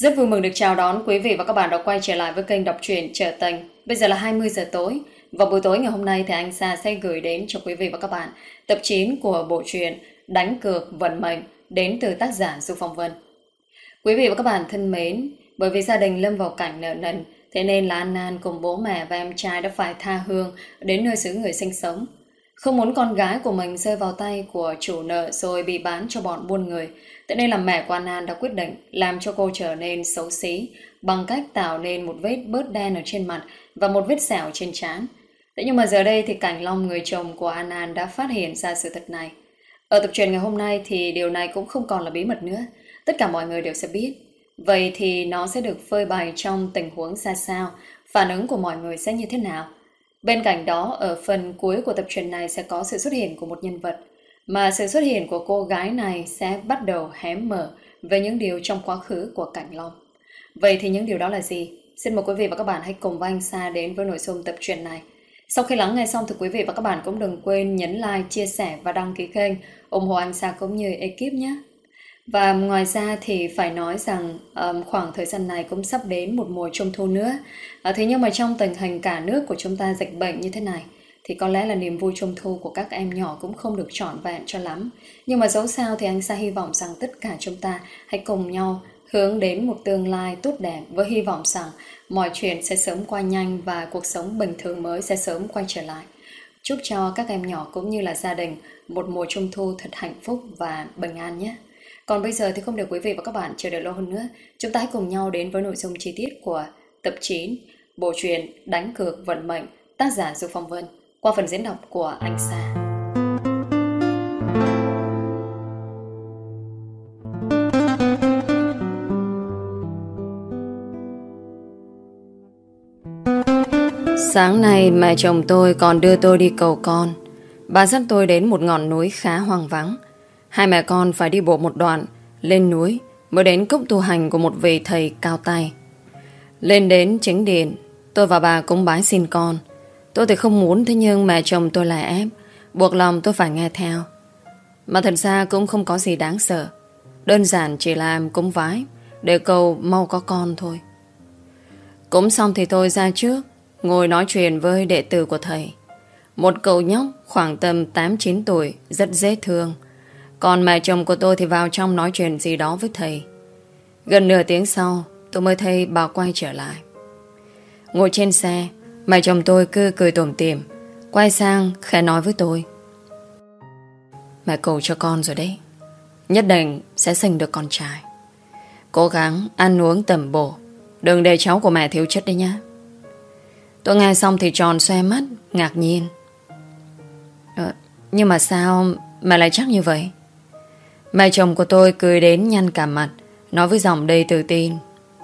Rất vui mừng được chào đón quý vị và các bạn đã quay trở lại với kênh đọc truyện Trở Tình. Bây giờ là 20 giờ tối và buổi tối ngày hôm nay thì anh Sa sẽ gửi đến cho quý vị và các bạn tập 9 của bộ truyện Đánh Cược Vận Mệnh đến từ tác giả Du Phong Vân. Quý vị và các bạn thân mến, bởi vì gia đình lâm vào cảnh nợ nần, thế nên là An An cùng bố mẹ và em trai đã phải tha hương đến nơi xứ người sinh sống. Không muốn con gái của mình rơi vào tay của chủ nợ rồi bị bán cho bọn buôn người. Thế nên là mẹ của An An đã quyết định làm cho cô trở nên xấu xí bằng cách tạo nên một vết bớt đen ở trên mặt và một vết sẹo trên trán. Thế nhưng mà giờ đây thì Cảnh Long, người chồng của An An, đã phát hiện ra sự thật này. Ở tập truyện ngày hôm nay thì điều này cũng không còn là bí mật nữa. Tất cả mọi người đều sẽ biết. Vậy thì nó sẽ được phơi bày trong tình huống ra sao? Phản ứng của mọi người sẽ như thế nào? Bên cạnh đó, ở phần cuối của tập truyện này sẽ có sự xuất hiện của một nhân vật, mà sự xuất hiện của cô gái này sẽ bắt đầu hé mở về những điều trong quá khứ của Cảnh Long. Vậy thì những điều đó là gì? Xin mời quý vị và các bạn hãy cùng với anh Sa đến với nội dung tập truyện này. Sau khi lắng nghe xong thì quý vị và các bạn cũng đừng quên nhấn like, chia sẻ và đăng ký kênh, ủng hộ anh Sa cũng như ekip nhé. Và ngoài ra thì phải nói rằng khoảng thời gian này cũng sắp đến một mùa trung thu nữa. Thế nhưng mà trong tình hình cả nước của chúng ta dịch bệnh như thế này thì có lẽ là niềm vui trung thu của các em nhỏ cũng không được trọn vẹn cho lắm. Nhưng mà dẫu sao thì anh Sa hy vọng rằng tất cả chúng ta hãy cùng nhau hướng đến một tương lai tốt đẹp, với hy vọng rằng mọi chuyện sẽ sớm qua nhanh và cuộc sống bình thường mới sẽ sớm quay trở lại. Chúc cho các em nhỏ cũng như là gia đình một mùa trung thu thật hạnh phúc và bình an nhé. Còn bây giờ thì không để quý vị và các bạn chờ đợi lâu hơn nữa, chúng ta hãy cùng nhau đến với nội dung chi tiết của tập 9 bộ truyện Đánh Cược Vận Mệnh, tác giả Du Phong Vân, qua phần diễn đọc của anh Sa. Sáng nay mẹ chồng tôi còn đưa tôi đi cầu con. Bà dắt tôi đến một ngọn núi khá hoang vắng. Hai mẹ con phải đi bộ một đoạn lên núi mới đến cốc tu hành của một vị thầy cao tay. Lên đến chính điện, tôi và bà cũng bái xin con. Tôi thì không muốn, thế nhưng mẹ chồng tôi lại ép, buộc lòng tôi phải nghe theo. Mà thật ra cũng không có gì đáng sợ, đơn giản chỉ làm cúng vái để cầu mau có con thôi. Cúng xong thì tôi ra trước ngồi nói chuyện với đệ tử của thầy. Một cậu nhóc khoảng tầm 8-9 tuổi, rất dễ thương. Còn mẹ chồng của tôi thì vào trong nói chuyện gì đó với thầy. Gần nửa tiếng sau, tôi mới thấy bà quay trở lại. Ngồi trên xe, mẹ chồng tôi cứ cười tủm tỉm, quay sang khẽ nói với tôi: "Mẹ cầu cho con rồi đấy, nhất định sẽ sinh được con trai. Cố gắng ăn uống tầm bổ, đừng để cháu của mẹ thiếu chất đấy nhá." Tôi nghe xong thì tròn xoe mắt, ngạc nhiên. Nhưng mà sao mẹ lại chắc như vậy? Mẹ chồng của tôi cười đến nhăn cả mặt, nói với giọng đầy tự tin: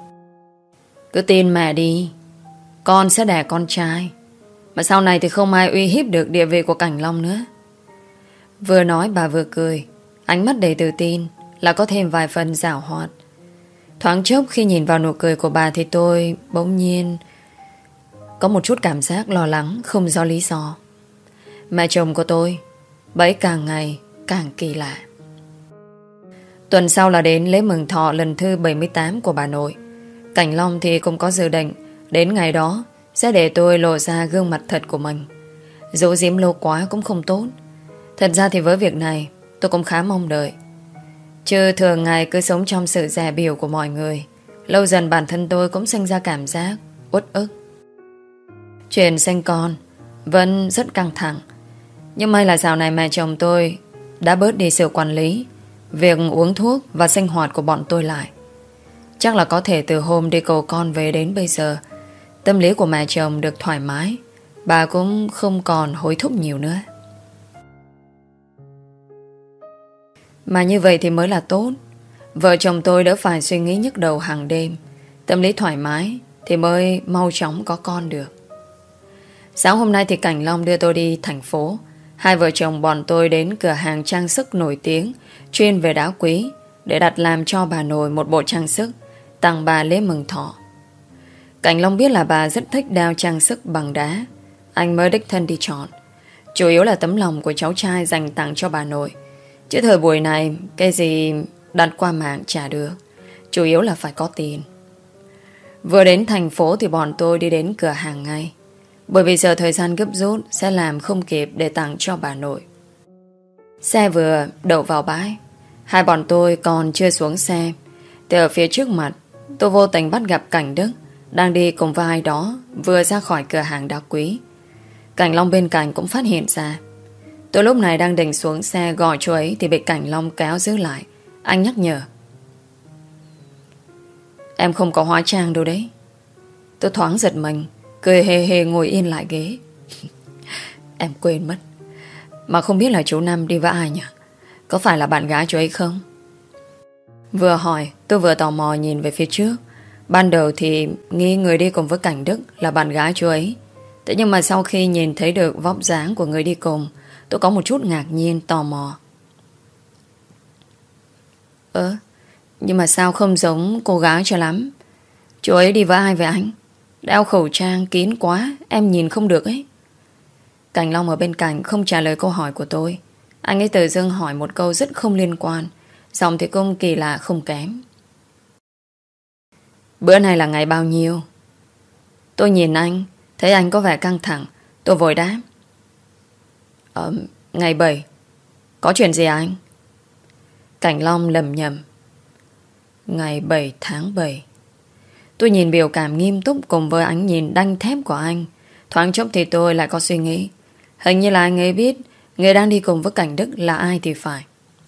"Cứ tin mẹ đi, con sẽ đẻ con trai. Mà sau này thì không ai uy hiếp được địa vị của Cảnh Long nữa." Vừa nói bà vừa cười, ánh mắt đầy tự tin, là có thêm vài phần giảo hoạt. Thoáng chốc khi nhìn vào nụ cười của bà thì tôi bỗng nhiên có một chút cảm giác lo lắng không rõ lý do. Mẹ chồng của tôi bấy càng ngày càng kỳ lạ. Tuần sau là đến lễ mừng thọ lần thứ 78 của bà nội. Cảnh Long thì cũng có dự định đến ngày đó sẽ để tôi lộ ra gương mặt thật của mình. Giấu giếm lâu quá cũng không tốt. Thật ra thì với việc này tôi cũng khá mong đợi. Chứ thường ngày cứ sống trong sự dè bỉu của mọi người, lâu dần bản thân tôi cũng sinh ra cảm giác uất ức. Chuyện sinh con vẫn rất căng thẳng. Nhưng may là dạo này mẹ chồng tôi đã bớt đi sự quản lý việc uống thuốc và sinh hoạt của bọn tôi lại. Chắc là có thể từ hôm đi cầu con về đến bây giờ, tâm lý của mẹ chồng được thoải mái. Bà cũng không còn hối thúc nhiều nữa. Mà như vậy thì mới là tốt. Vợ chồng tôi đỡ phải suy nghĩ nhức đầu hàng đêm. Tâm lý thoải mái thì mới mau chóng có con được. Sáng hôm nay thì Cảnh Long đưa tôi đi thành phố. Hai vợ chồng bọn tôi đến cửa hàng trang sức nổi tiếng chuyên về đá quý để đặt làm cho bà nội một bộ trang sức tặng bà lễ mừng thọ. Cảnh Long biết là bà rất thích đeo trang sức bằng đá, anh mới đích thân đi chọn. Chủ yếu là tấm lòng của cháu trai dành tặng cho bà nội. Chứ thời buổi này cái gì đặt qua mạng chả được. Chủ yếu là phải có tiền. Vừa đến thành phố thì bọn tôi đi đến cửa hàng ngay, bởi vì giờ thời gian gấp rút sẽ làm không kịp để tặng cho bà nội. Xe vừa đậu vào bãi, hai bọn tôi còn chưa xuống xe thì ở phía trước mặt tôi vô tình bắt gặp Cảnh Đức đang đi cùng với ai đó vừa ra khỏi cửa hàng đá quý. Cảnh Long bên cạnh cũng phát hiện ra. Tôi lúc này đang định xuống xe gọi chú ấy thì bị Cảnh Long kéo giữ lại. Anh nhắc nhở: "Em không có hóa trang đâu đấy." Tôi thoáng giật mình, cười hề hề ngồi yên lại ghế. Em quên mất. Mà không biết là chú Năm đi với ai nhỉ? Có phải là bạn gái chú ấy không? Vừa hỏi tôi vừa tò mò nhìn về phía trước. Ban đầu thì nghi người đi cùng với Cảnh Đức là bạn gái chú ấy. Thế nhưng mà sau khi nhìn thấy được vóc dáng của người đi cùng, tôi có một chút ngạc nhiên, tò mò. Nhưng mà sao không giống cô gái cho lắm? Chú ấy đi với ai vậy anh? Đeo khẩu trang kín quá, em nhìn không được ấy. Cảnh Long ở bên cạnh không trả lời câu hỏi của tôi. Anh ấy tự dưng hỏi một câu rất không liên quan, giọng thì cũng kỳ lạ không kém. Bữa này là ngày bao nhiêu? Tôi nhìn anh, thấy anh có vẻ căng thẳng. Tôi vội đáp: Ngày 7. Có chuyện gì anh? Cảnh Long lầm nhầm: Ngày 7 tháng 7. Tôi nhìn biểu cảm nghiêm túc cùng với ánh nhìn đanh thép của anh. Thoáng chốc thì tôi lại có suy nghĩ, hình như là anh ấy biết người đang đi cùng với Cảnh Đức là ai thì phải.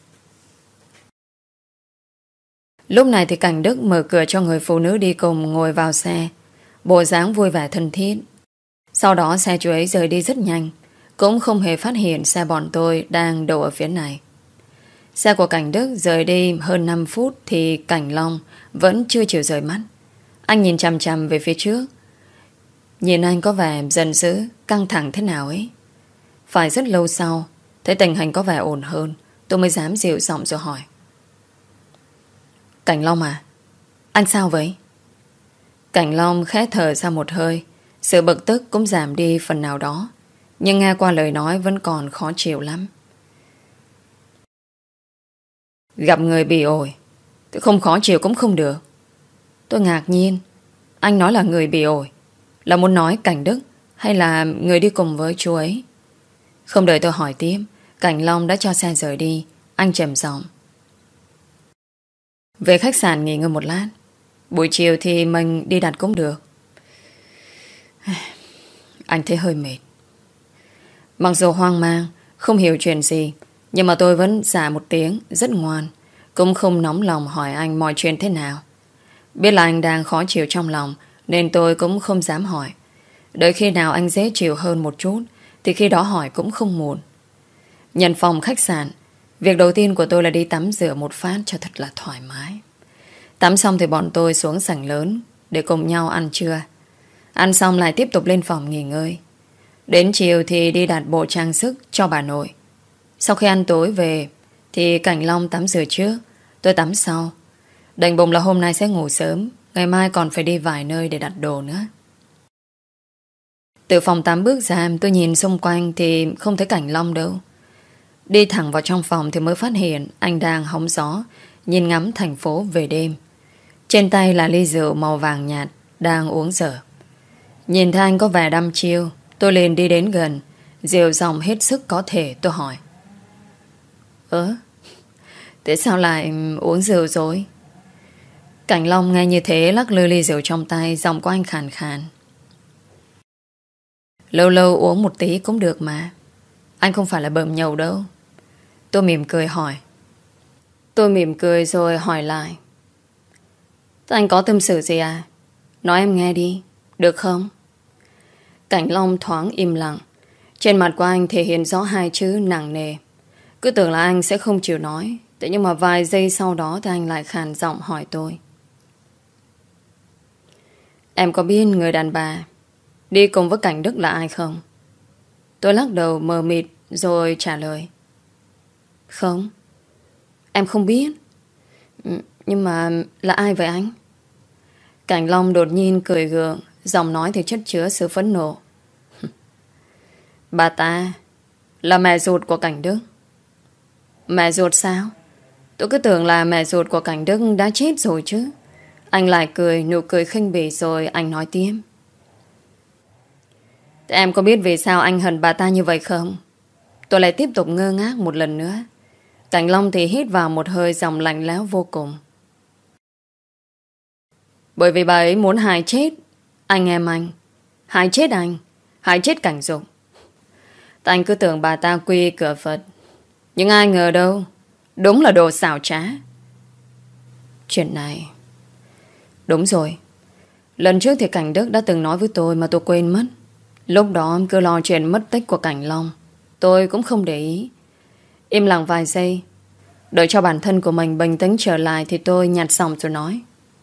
Lúc này thì Cảnh Đức mở cửa cho người phụ nữ đi cùng ngồi vào xe, bộ dáng vui vẻ thân thiết. Sau đó xe chú ấy rời đi rất nhanh, cũng không hề phát hiện xe bọn tôi đang đậu ở phía này. Xe của Cảnh Đức rời đi hơn 5 phút thì Cảnh Long vẫn chưa chịu rời mắt. Anh nhìn chằm chằm về phía trước. Nhìn anh có vẻ giận dữ, căng thẳng thế nào ấy. Phải rất lâu sau, thấy tình hình có vẻ ổn hơn, tôi mới dám dịu giọng rồi hỏi: Cảnh Long à, anh sao vậy? Cảnh Long khẽ thở ra một hơi. Sự bực tức cũng giảm đi phần nào đó, nhưng nghe qua lời nói vẫn còn khó chịu lắm. Gặp người bị ổi thì không khó chịu cũng không được. Tôi ngạc nhiên. Anh nói là người bị ổi, là muốn nói Cảnh Đức hay là người đi cùng với chú ấy? Không đợi tôi hỏi tiếp, Cảnh Long đã cho xe rời đi. Anh trầm giọng: Về khách sạn nghỉ ngơi một lát, buổi chiều thì mình đi đặt cũng được. Anh thấy hơi mệt. Mặc dù hoang mang, không hiểu chuyện gì, nhưng mà tôi vẫn giả một tiếng rất ngoan, cũng không nóng lòng hỏi anh mọi chuyện thế nào. Biết là anh đang khó chịu trong lòng, nên tôi cũng không dám hỏi. Đợi khi nào anh dễ chịu hơn một chút thì khi đó hỏi cũng không muộn. Nhận phòng khách sạn, việc đầu tiên của tôi là đi tắm rửa một phát cho thật là thoải mái. Tắm xong thì bọn tôi xuống sảnh lớn để cùng nhau ăn trưa. Ăn xong lại tiếp tục lên phòng nghỉ ngơi. Đến chiều thì đi đặt bộ trang sức cho bà nội. Sau khi ăn tối về thì Cảnh Long tắm rửa trước, tôi tắm sau. Định bụng là hôm nay sẽ ngủ sớm, ngày mai còn phải đi vài nơi để đặt đồ nữa. Từ phòng tắm bước ra, tôi nhìn xung quanh thì không thấy Cảnh Long đâu. Đi thẳng vào trong phòng thì mới phát hiện anh đang hóng gió, nhìn ngắm thành phố về đêm. Trên tay là ly rượu màu vàng nhạt, đang uống dở. Nhìn thấy anh có vẻ đăm chiêu, tôi liền đi đến gần, dịu giọng hết sức có thể. Tôi hỏi: Thế sao lại uống rượu rồi? Cảnh Long nghe như thế lắc lư ly rượu trong tay, giọng của anh khàn khàn: Lâu lâu uống một tí cũng được mà. Anh không phải là bợm nhầu đâu. Tôi mỉm cười hỏi. Tôi mỉm cười rồi hỏi lại: Thế anh có tâm sự gì à? Nói em nghe đi, được không? Cảnh Long thoáng im lặng. Trên mặt của anh thể hiện rõ hai chữ nặng nề. Cứ tưởng là anh sẽ không chịu nói. Thế nhưng mà vài giây sau đó thì anh lại khàn giọng hỏi tôi: Em có biết người đàn bà đi cùng với Cảnh Đức là ai không? Tôi lắc đầu mờ mịt rồi trả lời: Không, em không biết. Nhưng mà là ai vậy anh? Cảnh Long đột nhiên cười gượng, giọng nói thì chất chứa sự phẫn nộ: Bà ta là mẹ ruột của Cảnh Đức. Mẹ ruột sao? Tôi cứ tưởng là mẹ ruột của Cảnh Đức đã chết rồi chứ. Anh lại cười, nụ cười khinh bỉ rồi anh nói tiếp. Thế em có biết vì sao anh hận bà ta như vậy không? Tôi lại tiếp tục ngơ ngác một lần nữa. Cảnh Long thì hít vào một hơi dòng lạnh lẽo vô cùng. Bởi vì bà ấy muốn hại chết anh em anh. Hại chết anh. Hại chết Cảnh Dục. Anh cứ tưởng bà ta quy cửa Phật. Nhưng ai ngờ đâu. Đúng là đồ xảo trá. Chuyện này... Đúng rồi. Lần trước thì Cảnh Đức đã từng nói với tôi mà tôi quên mất. Lúc đó em cứ lo chuyện mất tích của Cảnh Long. Tôi cũng không để ý. Im lặng vài giây. Đợi cho bản thân của mình bình tĩnh trở lại thì tôi nhặt xong rồi nói.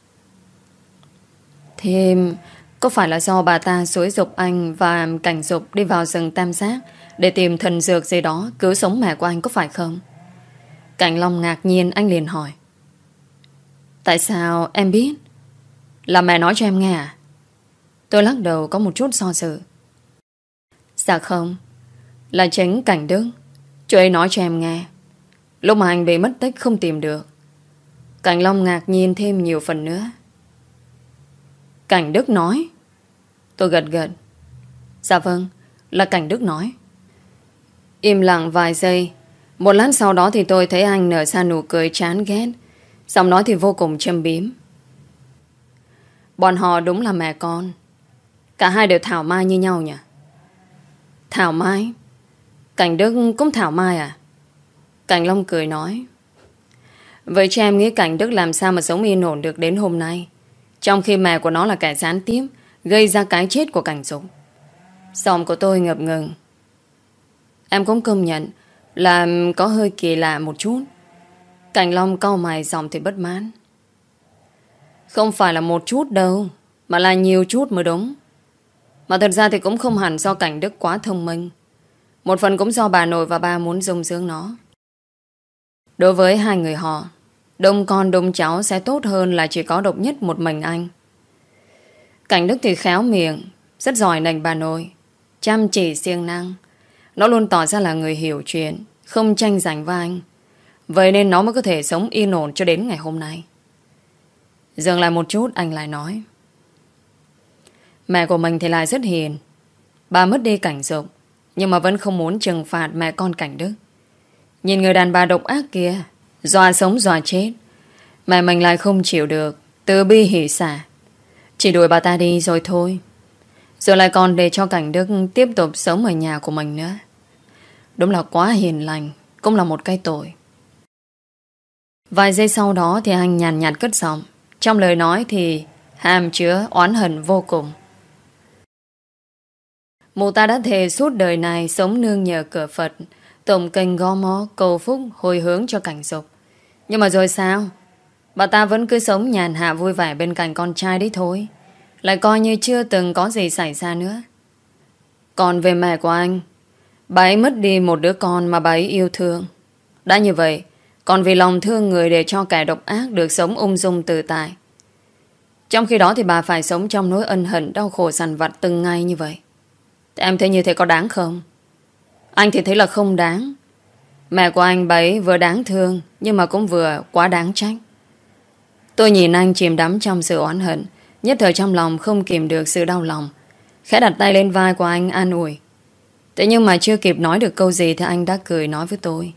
Thế có phải là do bà ta xúi giục anh và Cảnh Dục đi vào rừng Tam Giác để tìm thần dược gì đó cứu sống mẹ của anh có phải không? Cảnh Long ngạc nhiên, anh liền hỏi. Tại sao em biết? Là mẹ nói cho em nghe à? Tôi lắc đầu có một chút do dự. Dạ không. Là chính Cảnh Đức. Chú ấy nói cho em nghe. Lúc mà anh bị mất tích không tìm được. Cảnh Long ngạc nhiên thêm nhiều phần nữa. Cảnh Đức nói? Tôi gật gật. Dạ vâng, là Cảnh Đức nói. Im lặng vài giây. Một lát sau đó thì tôi thấy anh nở ra nụ cười chán ghét. Giọng nói thì vô cùng châm biếm. Bọn họ đúng là mẹ con. Cả hai đều thảo mai như nhau nhỉ? Thảo mai? Cảnh Đức cũng thảo mai à? Cảnh Long cười nói. Vậy cho em nghĩ Cảnh Đức làm sao mà sống yên ổn được đến hôm nay, trong khi mẹ của nó là kẻ gián tiếp gây ra cái chết của Cảnh Dục. Giọng của tôi ngập ngừng. Em cũng công nhận là có hơi kỳ lạ một chút. Cảnh Long cau mày, giọng thì bất mãn. Không phải là một chút đâu, mà là nhiều chút mới đúng. Mà thật ra thì cũng không hẳn do Cảnh Đức quá thông minh. Một phần cũng do bà nội và ba muốn dung dưỡng nó. Đối với hai người họ, đông con đông cháu sẽ tốt hơn là chỉ có độc nhất một mình anh. Cảnh Đức thì khéo miệng, rất giỏi nành bà nội, chăm chỉ siêng năng. Nó luôn tỏ ra là người hiểu chuyện, không tranh giành với anh. Vậy nên nó mới có thể sống yên ổn cho đến ngày hôm nay. Dừng lại một chút, anh lại nói. Mẹ của mình thì lại rất hiền. Bà mất đi Cảnh Dục, nhưng mà vẫn không muốn trừng phạt mẹ con Cảnh Đức. Nhìn người đàn bà độc ác kia, dọa sống dọa chết, mẹ mình lại không chịu được, từ bi hỉ xả, chỉ đuổi bà ta đi rồi thôi. Rồi lại còn để cho Cảnh Đức tiếp tục sống ở nhà của mình nữa. Đúng là quá hiền lành, cũng là một cái tội. Vài giây sau đó thì anh nhàn nhạt cất giọng. Trong lời nói thì hàm chứa oán hận vô cùng. Mụ ta đã thề suốt đời này sống nương nhờ cửa Phật, tụng kinh gõ mõ cầu phúc hồi hướng cho Cảnh Dục. Nhưng mà rồi sao? Bà ta vẫn cứ sống nhàn hạ vui vẻ bên cạnh con trai đấy thôi, lại coi như chưa từng có gì xảy ra nữa. Còn về mẹ của anh, bà ấy mất đi một đứa con mà bà ấy yêu thương. Đã như vậy, còn vì lòng thương người để cho kẻ độc ác được sống ung dung tự tại. Trong khi đó thì bà phải sống trong nỗi ân hận đau khổ dằn vặt từng ngày như vậy. Thì em thấy như thế có đáng không? Anh thì thấy là không đáng. Mẹ của anh bà ấy vừa đáng thương, nhưng mà cũng vừa quá đáng trách. Tôi nhìn anh chìm đắm trong sự oán hận, nhất thời trong lòng không kìm được sự đau lòng, khẽ đặt tay lên vai của anh an ủi. Thế nhưng mà chưa kịp nói được câu gì thì anh đã cười nói với tôi.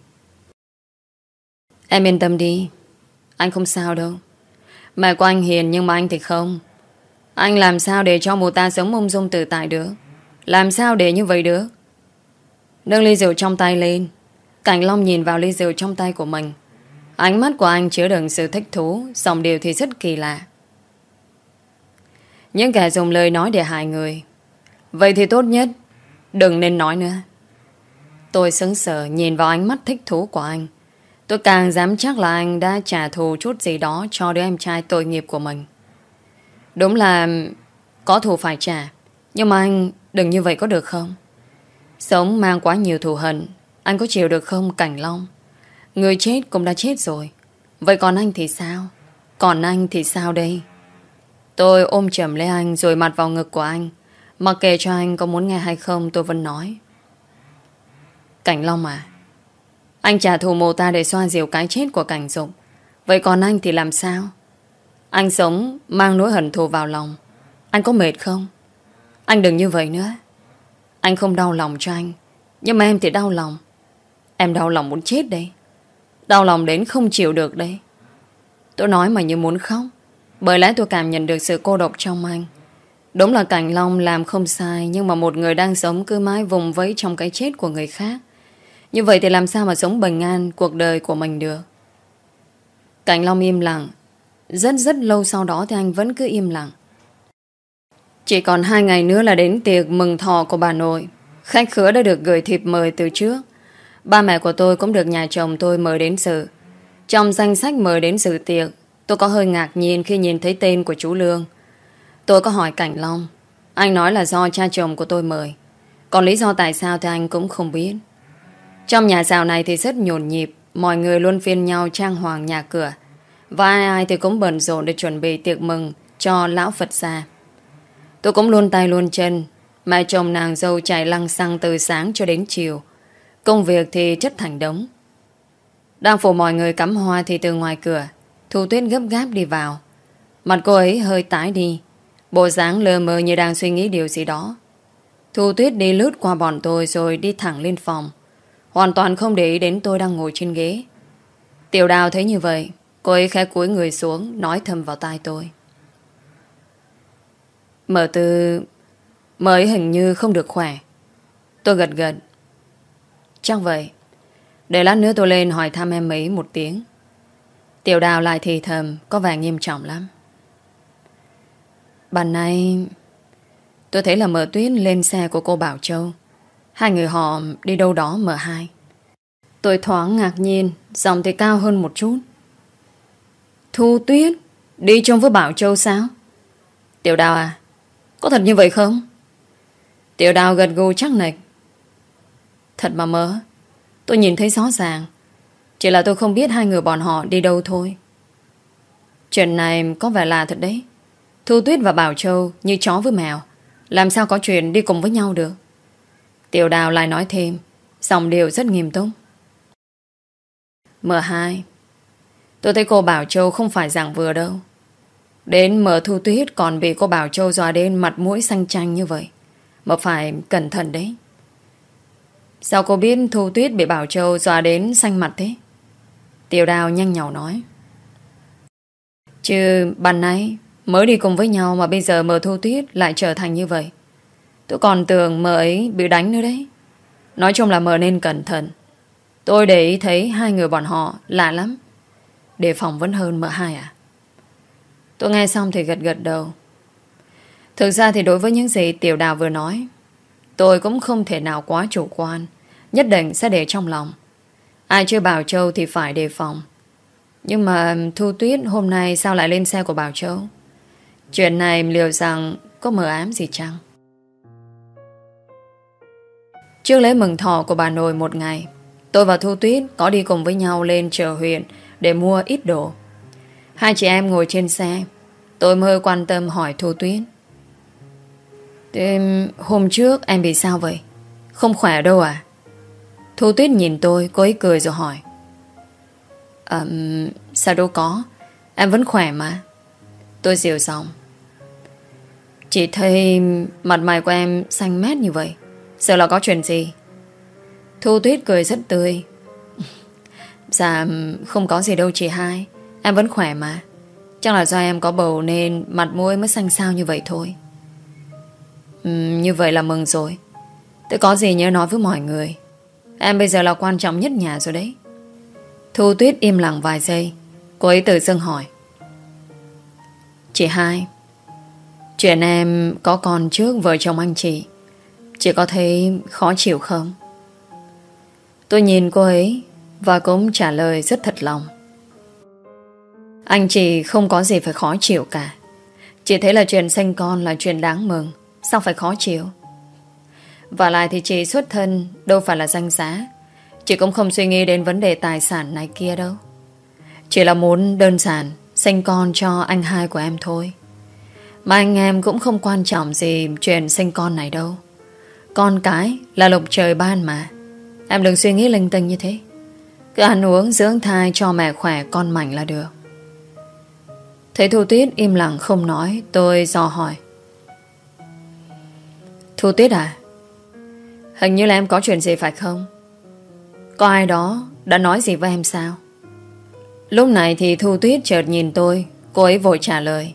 Em yên tâm đi, anh không sao đâu. Mẹ của anh hiền nhưng mà anh thì không. Anh làm sao để cho mụ ta sống ung dung tự tại được? Làm sao để như vậy được? Nâng ly rượu trong tay lên. Cảnh Long nhìn vào ly rượu trong tay của mình. Ánh mắt của anh chứa đựng sự thích thú, dòng điều thì rất kỳ lạ. Những kẻ dùng lời nói để hại người, vậy thì tốt nhất đừng nên nói nữa. Tôi sững sờ nhìn vào ánh mắt thích thú của anh. Tôi càng dám chắc là anh đã trả thù chút gì đó cho đứa em trai tội nghiệp của mình. Đúng là có thù phải trả, nhưng mà anh đừng như vậy có được không? Sống mang quá nhiều thù hận, anh có chịu được không Cảnh Long? Người chết cũng đã chết rồi, vậy còn anh thì sao? Còn anh thì sao đây? Tôi ôm chầm lấy anh rồi mặt vào ngực của anh. Mặc kệ cho anh có muốn nghe hay không, tôi vẫn nói. Cảnh Long à, Anh trả thù mồ ta để xoa dịu cái chết của Cảnh Dục. Vậy còn anh thì làm sao? Anh sống mang nỗi hận thù vào lòng. Anh có mệt không? Anh đừng như vậy nữa. Anh không đau lòng cho anh, nhưng mà em thì đau lòng. Em đau lòng muốn chết đây. Đau lòng đến không chịu được đây. Tôi nói mà như muốn khóc, bởi lẽ tôi cảm nhận được sự cô độc trong anh. Đúng là Cảnh Long làm không sai, nhưng mà một người đang sống cứ mãi vùng vẫy trong cái chết của người khác. Như vậy thì làm sao mà sống bình an cuộc đời của mình được? Cảnh Long im lặng. Rất lâu sau đó thì anh vẫn cứ im lặng. Chỉ còn 2 ngày nữa là đến tiệc mừng thọ của bà nội. Khách khứa đã được gửi thiệp mời từ trước. Ba mẹ của tôi cũng được nhà chồng tôi mời đến dự. Trong danh sách mời đến dự tiệc, tôi có hơi ngạc nhiên khi nhìn thấy tên của chú Lương. Tôi có hỏi Cảnh Long. Anh nói là do cha chồng của tôi mời. Còn lý do tại sao thì anh cũng không biết. Trong nhà giàu này thì rất nhộn nhịp. Mọi người luôn phiên nhau trang hoàng nhà cửa. Và ai thì cũng bận rộn để chuẩn bị tiệc mừng cho lão Phật gia. Tôi cũng luôn tay luôn chân. Mẹ chồng nàng dâu chạy lăng xăng từ sáng cho đến chiều. Công việc thì chất thành đống. Đang phụ mọi người cắm hoa thì từ ngoài cửa Thu Tuyết gấp gáp đi vào. Mặt cô ấy hơi tái đi, bộ dáng lờ mờ như đang suy nghĩ điều gì đó. Thu Tuyết đi lướt qua bọn tôi rồi đi thẳng lên phòng, hoàn toàn không để ý đến tôi đang ngồi trên ghế. Tiểu Đào thấy như vậy, cô ấy khẽ cúi người xuống, nói thầm vào tai tôi. Mở Tư, mợ ấy hình như không được khỏe. Tôi gật gật. Chắc vậy. Để lát nữa tôi lên hỏi thăm em ấy một tiếng. Tiểu Đào lại thì thầm, có vẻ nghiêm trọng lắm. Ban nay tôi thấy là mợ Tuyết lên xe của cô Bảo Châu. Hai người họ đi đâu đó M2. Tôi thoáng ngạc nhiên, giọng thì cao hơn một chút. Thu Tuyết đi chung với Bảo Châu sao? Tiểu Đào à, có thật như vậy không? Tiểu Đào gật gù chắc nịch. Thật mà mơ, tôi nhìn thấy rõ ràng. Chỉ là tôi không biết hai người bọn họ đi đâu thôi. Chuyện này có vẻ lạ thật đấy. Thu Tuyết và Bảo Châu như chó với mèo, làm sao có chuyện đi cùng với nhau được? Tiểu Đào lại nói thêm, giọng điệu rất nghiêm túc. M2, tôi thấy cô Bảo Châu không phải dạng vừa đâu. Đến mở Thu Tuyết còn bị cô Bảo Châu dọa đến mặt mũi xanh chanh như vậy, mà phải cẩn thận đấy. Sao cô biết Thu Tuyết bị Bảo Châu dọa đến xanh mặt thế? Tiểu Đào nhanh nhảu nói. Chứ ban nãy mới đi cùng với nhau mà bây giờ mờ Thu Tuyết lại trở thành như vậy. Tôi còn tưởng mờ ấy bị đánh nữa đấy. Nói chung là mờ nên cẩn thận. Tôi để ý thấy hai người bọn họ lạ lắm. Đề phòng vẫn hơn M2 à? Tôi nghe xong thì gật gật đầu. Thực ra thì đối với những gì Tiểu Đào vừa nói, tôi cũng không thể nào quá chủ quan. Nhất định sẽ để trong lòng. Ai chưa Bảo Châu thì phải đề phòng. Nhưng mà Thu Tuyết hôm nay sao lại lên xe của Bảo Châu? Chuyện này liệu rằng có mờ ám gì chăng? Trước lễ mừng thọ của bà nội một ngày, tôi và Thu Tuyết có đi cùng với nhau lên chợ huyện để mua ít đồ. Hai chị em ngồi trên xe. Tôi mới quan tâm hỏi Thu Tuyết. Thế hôm trước em bị sao vậy? Không khỏe đâu à? Thu Tuyết nhìn tôi, cô ấy cười rồi hỏi. Sao đâu có, em vẫn khỏe mà. Tôi dịu giọng. Chị thấy mặt mày của em xanh mét như vậy, sợ là có chuyện gì? Thu Tuyết cười rất tươi. Dạ không có gì đâu chị hai, em vẫn khỏe mà. Chắc là do em có bầu nên mặt mũi mới xanh xao như vậy thôi. Như vậy là mừng rồi. Tôi có gì nhớ nói với mọi người. Em bây giờ là quan trọng nhất nhà rồi đấy. Thu Tuyết im lặng vài giây. Cô ấy tự dưng hỏi. Chị hai, chuyện em có con trước vợ chồng anh chị có thấy khó chịu không? Tôi nhìn cô ấy và cũng trả lời rất thật lòng. Anh chị không có gì phải khó chịu cả. Chị thấy là chuyện sinh con là chuyện đáng mừng, sao phải khó chịu? Và lại thì chị xuất thân đâu phải là danh giá. Chị cũng không suy nghĩ đến vấn đề tài sản này kia đâu. Chỉ là muốn đơn giản sinh con cho anh hai của em thôi. Mà anh em cũng không quan trọng gì chuyện sinh con này đâu. Con cái là lộc trời ban mà. Em đừng suy nghĩ linh tinh như thế. Cứ ăn uống dưỡng thai cho mẹ khỏe con mạnh là được. Thấy Thu Tuyết im lặng không nói, tôi dò hỏi. Thu Tuyết à, hình như là em có chuyện gì phải không? Có ai đó đã nói gì với em sao? Lúc này thì Thu Tuyết chợt nhìn tôi. Cô ấy vội trả lời.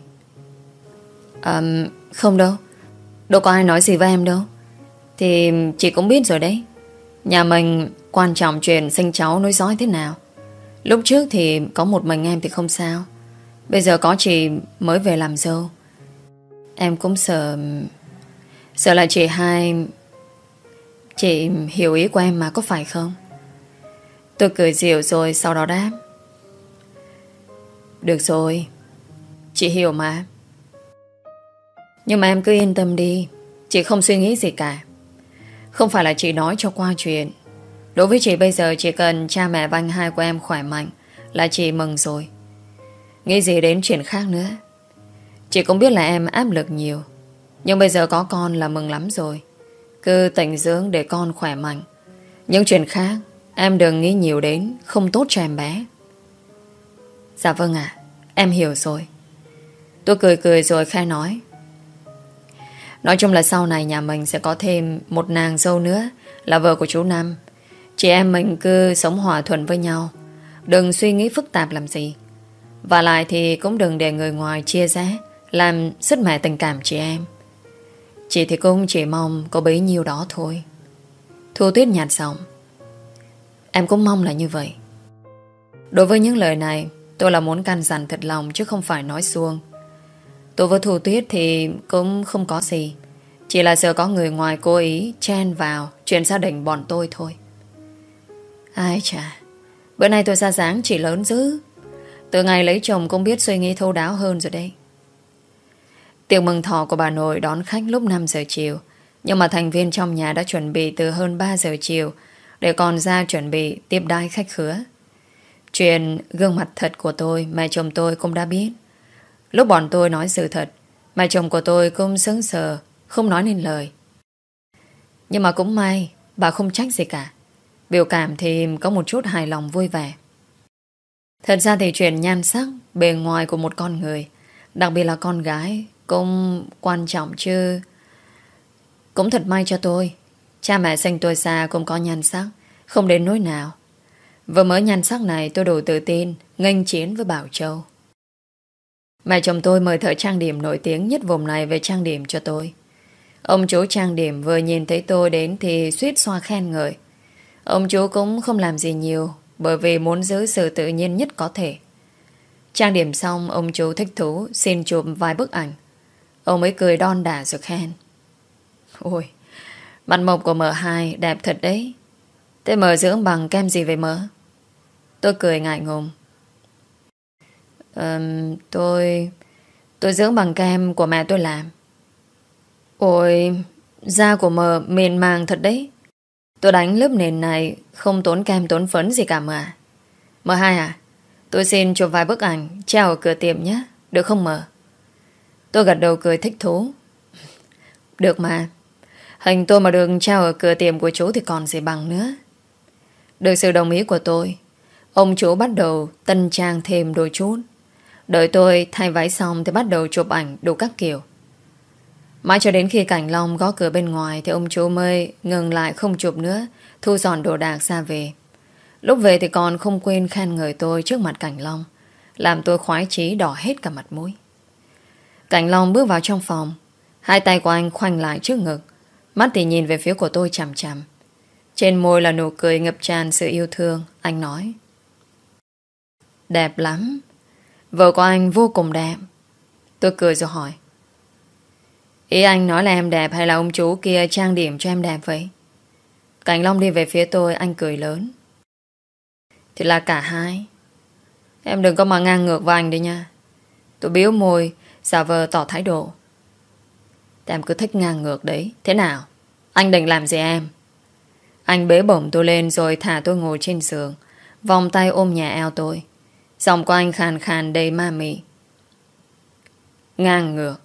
Không đâu. Đâu có ai nói gì với em đâu. Thì chị cũng biết rồi đấy. Nhà mình quan trọng chuyện sinh cháu nối dõi thế nào. Lúc trước thì có một mình em thì không sao. Bây giờ có chị mới về làm dâu. Em cũng sợ là chị hai. Chị hiểu ý của em mà, có phải không? Tôi cười dịu rồi sau đó đáp. Được rồi, chị hiểu mà. Nhưng mà em cứ yên tâm đi, chị không suy nghĩ gì cả. Không phải là chị nói cho qua chuyện. Đối với chị bây giờ chỉ cần cha mẹ và anh hai của em khỏe mạnh là chị mừng rồi. Nghĩ gì đến chuyện khác nữa. Chị cũng biết là em áp lực nhiều, nhưng bây giờ có con là mừng lắm rồi. Cứ tĩnh dưỡng để con khỏe mạnh. Những chuyện khác em đừng nghĩ nhiều đến, không tốt cho em bé. Dạ vâng ạ, em hiểu rồi. Tôi cười rồi khai nói. Nói chung là sau này nhà mình sẽ có thêm một nàng dâu nữa, là vợ của chú Năm. Chị em mình cứ sống hòa thuận với nhau, đừng suy nghĩ phức tạp làm gì. Và lại thì cũng đừng để người ngoài chia rẽ, làm sứt mẻ tình cảm chị em. Chị thì cũng chỉ mong có bấy nhiêu đó thôi. Thu Tuyết nhạt giọng. Em cũng mong là như vậy. Đối với những lời này, tôi là muốn căn dặn thật lòng chứ không phải nói suông. Tôi với Thu Tuyết thì cũng không có gì. Chỉ là sợ có người ngoài cố ý chen vào chuyện gia đình bọn tôi thôi. Ai chà, bữa nay tôi ra dáng chỉ lớn dữ. Từ ngày lấy chồng cũng biết suy nghĩ thấu đáo hơn rồi đây. Tiệc mừng thọ của bà nội đón khách lúc 5 giờ chiều. Nhưng mà thành viên trong nhà đã chuẩn bị từ hơn 3 giờ chiều để còn ra chuẩn bị tiếp đãi khách khứa. Chuyện gương mặt thật của tôi mẹ chồng tôi cũng đã biết. Lúc bọn tôi nói sự thật, mẹ chồng của tôi cũng sững sờ, không nói nên lời. Nhưng mà cũng may bà không trách gì cả. Biểu cảm thì có một chút hài lòng vui vẻ. Thật ra thì chuyện nhan sắc, bề ngoài của một con người, đặc biệt là con gái, cũng quan trọng chứ. Cũng thật may cho tôi, cha mẹ sinh tôi ra cũng có nhan sắc, không đến nỗi nào. Vừa mới nhan sắc này tôi đủ tự tin nghênh chiến với Bảo Châu. Mẹ chồng tôi mời thợ trang điểm nổi tiếng nhất vùng này về trang điểm cho tôi. Ông chú trang điểm vừa nhìn thấy tôi đến thì suýt xoa khen ngợi. Ông chú cũng không làm gì nhiều, bởi vì muốn giữ sự tự nhiên nhất có thể. Trang điểm xong, ông chú thích thú xin chụp vài bức ảnh. Ông ấy cười đon đả rồi khen. Ôi, mặt mộc của M2 đẹp thật đấy. Thế mờ dưỡng bằng kem gì vậy mờ? Tôi cười ngại ngùng. Tôi dưỡng bằng kem của mẹ tôi làm. Ôi, da của mờ mịn màng thật đấy. Tôi đánh lớp nền này không tốn kem tốn phấn gì cả mà. M2 à, tôi xin chụp vài bức ảnh treo ở cửa tiệm nhé, được không mờ? Tôi gật đầu cười thích thú. Được mà. Hình tôi mà được treo ở cửa tiệm của chú thì còn gì bằng nữa. Được sự đồng ý của tôi, ông chú bắt đầu tân trang thêm đôi chút. Đợi tôi thay váy xong thì bắt đầu chụp ảnh đủ các kiểu. Mãi cho đến khi Cảnh Long gõ cửa bên ngoài thì ông chú mới ngừng lại không chụp nữa, thu dọn đồ đạc ra về. Lúc về thì còn không quên khen ngợi tôi trước mặt Cảnh Long, làm tôi khoái chí đỏ hết cả mặt mũi. Cảnh Long bước vào trong phòng, hai tay của anh khoanh lại trước ngực, mắt thì nhìn về phía của tôi chằm chằm. Trên môi là nụ cười ngập tràn sự yêu thương. Anh nói: Đẹp lắm. Vợ của anh vô cùng đẹp. Tôi cười rồi hỏi: Ý anh nói là em đẹp hay là ông chú kia trang điểm cho em đẹp vậy? Cảnh Long đi về phía tôi, anh cười lớn: Thì là cả hai. Em đừng có mà ngang ngược với anh đấy nha. Tôi biếu môi, giả vờ tỏ thái độ. Em cứ thích ngang ngược đấy. Thế nào? Anh định làm gì em? Anh bế bổng tôi lên rồi thả tôi ngồi trên giường, vòng tay ôm nhẹ eo tôi. Giọng của anh khàn khàn đầy ma mị. Ngang ngược?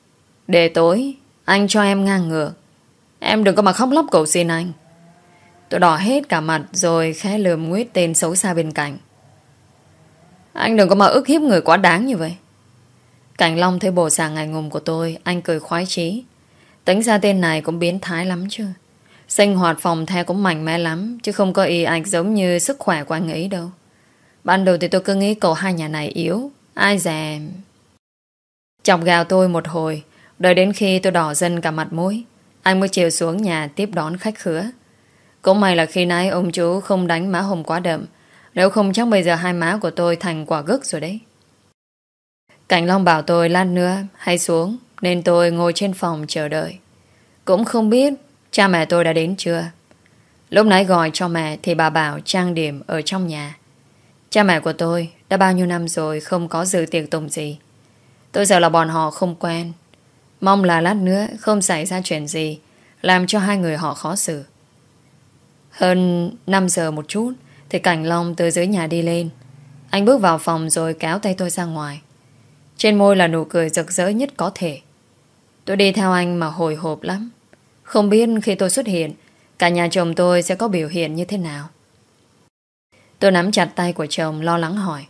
Để tối anh cho em ngang ngược. Em đừng có mà khóc lóc cầu xin anh. Tôi đỏ hết cả mặt rồi khẽ lườm nguyết tên xấu xa bên cạnh. Anh đừng có mà ức hiếp người quá đáng như vậy. Cảnh Long thấy bộ dạng ngại ngùng của tôi, anh cười khoái chí. Tính ra tên này cũng biến thái lắm chứ. Sinh hoạt phòng the cũng mạnh mẽ lắm, chứ không có y ạch giống như sức khỏe của anh ấy đâu. Ban đầu thì tôi cứ nghĩ cậu hai nhà này yếu. Ai dè. Chọc gào tôi một hồi, đợi đến khi tôi đỏ dần cả mặt mũi, anh mới chiều xuống nhà tiếp đón khách khứa. Cũng may là khi nãy ông chú không đánh má hồng quá đậm, nếu không chắc bây giờ hai má của tôi thành quả gấc rồi đấy. Cảnh Long bảo tôi lát nữa hay xuống, nên tôi ngồi trên phòng chờ đợi. Cũng không biết cha mẹ tôi đã đến chưa. Lúc nãy gọi cho mẹ thì bà bảo trang điểm ở trong nhà. Cha mẹ của tôi đã bao nhiêu năm rồi không có dự tiệc tùng gì. Tôi sợ là bọn họ không quen. Mong là lát nữa không xảy ra chuyện gì làm cho hai người họ khó xử. Hơn 5 giờ một chút thì Cảnh Long từ dưới nhà đi lên. Anh bước vào phòng rồi kéo tay tôi ra ngoài. Trên môi là nụ cười rực rỡ nhất có thể. Tôi đi theo anh mà hồi hộp lắm. Không biết khi tôi xuất hiện, cả nhà chồng tôi sẽ có biểu hiện như thế nào. Tôi nắm chặt tay của chồng lo lắng hỏi.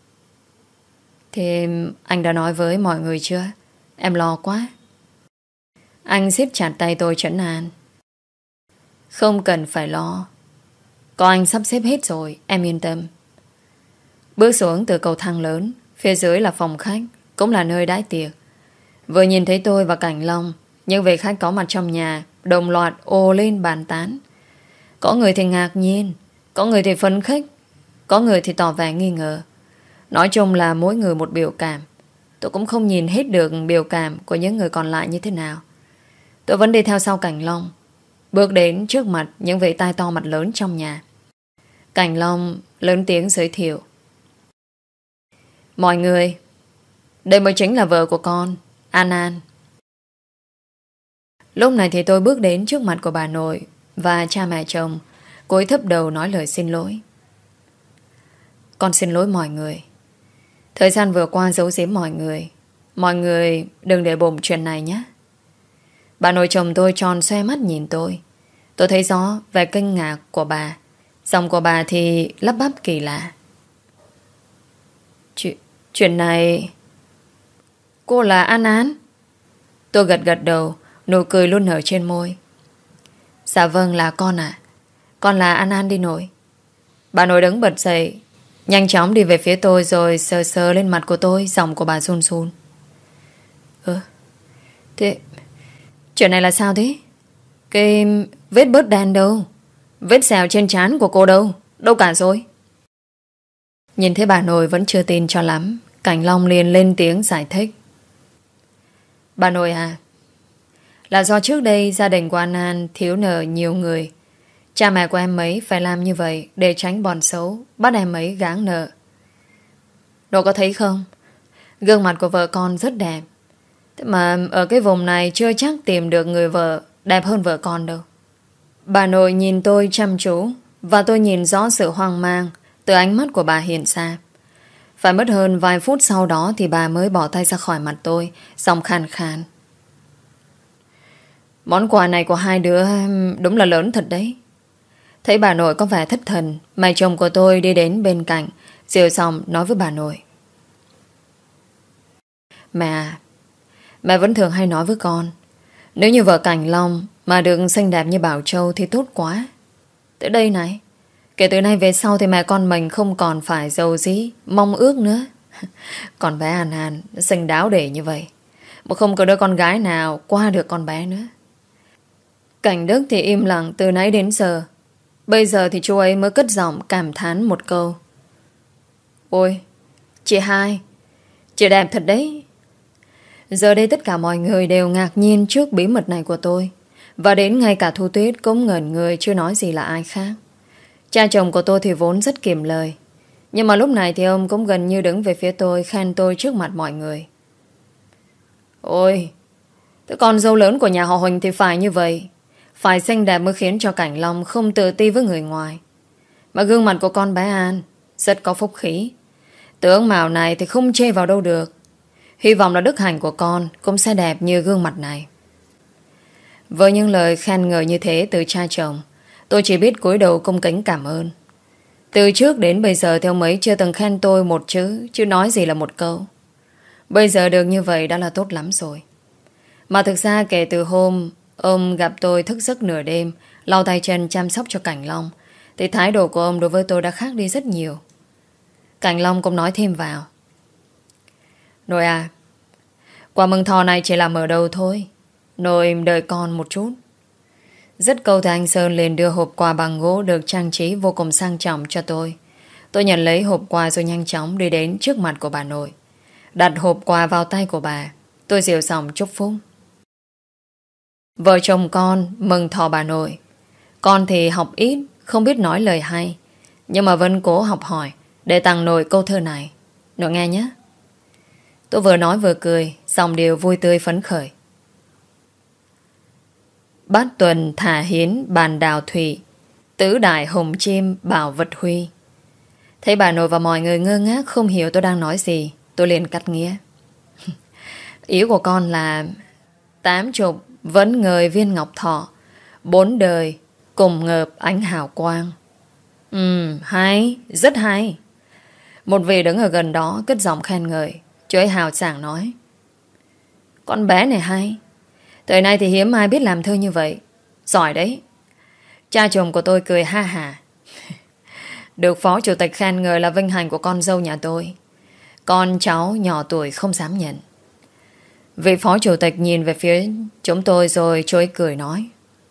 Thì anh đã nói với mọi người chưa? Em lo quá. Anh siết chặt tay tôi trấn an. Không cần phải lo. Có anh sắp xếp hết rồi, em yên tâm. Bước xuống từ cầu thang lớn, phía dưới là phòng khách, cũng là nơi đãi tiệc. Vừa nhìn thấy tôi và Cảnh Long, những vị khách có mặt trong nhà đồng loạt ồ lên bàn tán. Có người thì ngạc nhiên, có người thì phấn khích, có người thì tỏ vẻ nghi ngờ. Nói chung là mỗi người một biểu cảm. Tôi cũng không nhìn hết được biểu cảm của những người còn lại như thế nào. Tôi vẫn đi theo sau Cảnh Long, bước đến trước mặt những vị tai to mặt lớn trong nhà. Cảnh Long lớn tiếng giới thiệu. Mọi người, đây mới chính là vợ của con, An An. Lúc này thì tôi bước đến trước mặt của bà nội và cha mẹ chồng, cúi thấp đầu nói lời xin lỗi. Con xin lỗi mọi người. Thời gian vừa qua giấu giếm mọi người. Mọi người đừng để bụng chuyện này nhé. Bà nội chồng tôi tròn xoe mắt nhìn tôi. Tôi thấy rõ vẻ kinh ngạc của bà. Giọng của bà thì lắp bắp kỳ lạ. Chuyện này... Cô là An An? Tôi gật gật đầu, nụ cười luôn nở trên môi. Dạ vâng, là con ạ. Con là An An đi nội. Bà nội đứng bật dậy, nhanh chóng đi về phía tôi rồi sờ sờ lên mặt của tôi. Giọng của bà run run. Thế chuyện này là sao thế? Cái vết bớt đen đâu? Vết sẹo trên trán của cô đâu? Đâu cả rồi? Nhìn thấy bà nội vẫn chưa tin cho lắm, Cảnh Long liền lên tiếng giải thích. Bà nội à, là do trước đây gia đình của An An thiếu nợ nhiều người. Cha mẹ của em ấy phải làm như vậy để tránh bọn xấu bắt em ấy gáng nợ. Nội có thấy không? Gương mặt của vợ con rất đẹp. Thế mà ở cái vùng này chưa chắc tìm được người vợ đẹp hơn vợ con đâu. Bà nội nhìn tôi chăm chú, và tôi nhìn rõ sự hoang mang từ ánh mắt của bà hiện ra. Phải mất hơn vài phút sau đó thì bà mới bỏ tay ra khỏi mặt tôi, giọng khàn khàn. Món quà này của hai đứa đúng là lớn thật đấy. Thấy bà nội có vẻ thất thần, mẹ chồng của tôi đi đến bên cạnh, dịu giọng nói với bà nội. Mẹ vẫn thường hay nói với con, nếu như vợ Cảnh Long mà được xinh đẹp như Bảo Châu thì tốt quá. Tới đây này, kể từ nay về sau thì mẹ con mình không còn phải giàu dĩ mong ước nữa. Còn bé An An xinh đáo để như vậy, mà không có đứa con gái nào qua được con bé nữa. Cảnh Đức thì im lặng từ nãy đến giờ. Bây giờ thì chú ấy mới cất giọng cảm thán một câu. Ôi, chị hai, chị đẹp thật đấy. Giờ đây tất cả mọi người đều ngạc nhiên trước bí mật này của tôi. Và đến ngay cả Thu Tuyết cũng ngẩn người, chưa nói gì là ai khác. Cha chồng của tôi thì vốn rất kiệm lời, nhưng mà lúc này thì ông cũng gần như đứng về phía tôi, khen tôi trước mặt mọi người. Ôi, cái con dâu lớn của nhà họ Huỳnh thì phải như vậy. Phải xinh đẹp mới khiến cho Cảnh Long không tự ti với người ngoài. Mà gương mặt của con bé An rất có phúc khí. Tướng mạo này thì không chê vào đâu được. Hy vọng là đức hạnh của con cũng sẽ đẹp như gương mặt này. Với những lời khen ngợi như thế từ cha chồng, Tôi chỉ biết cúi đầu cung kính cảm ơn. Từ trước đến bây giờ thì ông ấy chưa từng khen tôi một chữ, chứ nói gì là một câu. Bây giờ được như vậy đã là tốt lắm rồi. Mà thực ra kể từ hôm ông gặp tôi thức giấc nửa đêm, lau tay chân chăm sóc cho Cảnh Long, thì thái độ của ông đối với tôi đã khác đi rất nhiều. Cảnh Long cũng nói thêm vào. Nội à, quà mừng thọ này chỉ là mở đầu thôi. Nội đợi con một chút. Dứt câu thì anh Sơn liền đưa hộp quà bằng gỗ được trang trí vô cùng sang trọng cho tôi. Tôi nhận lấy hộp quà rồi nhanh chóng đi đến trước mặt của bà nội. Đặt hộp quà vào tay của bà. Tôi dịu giọng chúc phúc. Vợ chồng con mừng thọ bà nội. Con thì học ít, không biết nói lời hay, nhưng mà vẫn cố học hỏi để tặng nội câu thơ này. Nội nghe nhé. Tôi vừa nói vừa cười, giọng điệu vui tươi phấn khởi. Bát tuần thả hiến bàn đào thủy, tứ đại hồng chim bảo vật huy. Thấy bà nội và mọi người ngơ ngác không hiểu tôi đang nói gì, tôi liền cắt nghĩa. Ý của con là 80 vẫn ngời viên ngọc thọ, 4 đời cùng ngợp ánh hào quang. Hay, rất hay. Một vị đứng ở gần đó cất giọng khen ngợi. Chú ấy hào sảng nói. Con bé này hay. Thời nay thì hiếm ai biết làm thơ như vậy. Giỏi đấy. Cha chồng của tôi cười ha hả. Được phó chủ tịch khen ngợi là vinh hạnh của con dâu nhà tôi. Con cháu nhỏ tuổi không dám nhận. Vị phó chủ tịch nhìn về phía chúng tôi rồi chú ấy cười nói.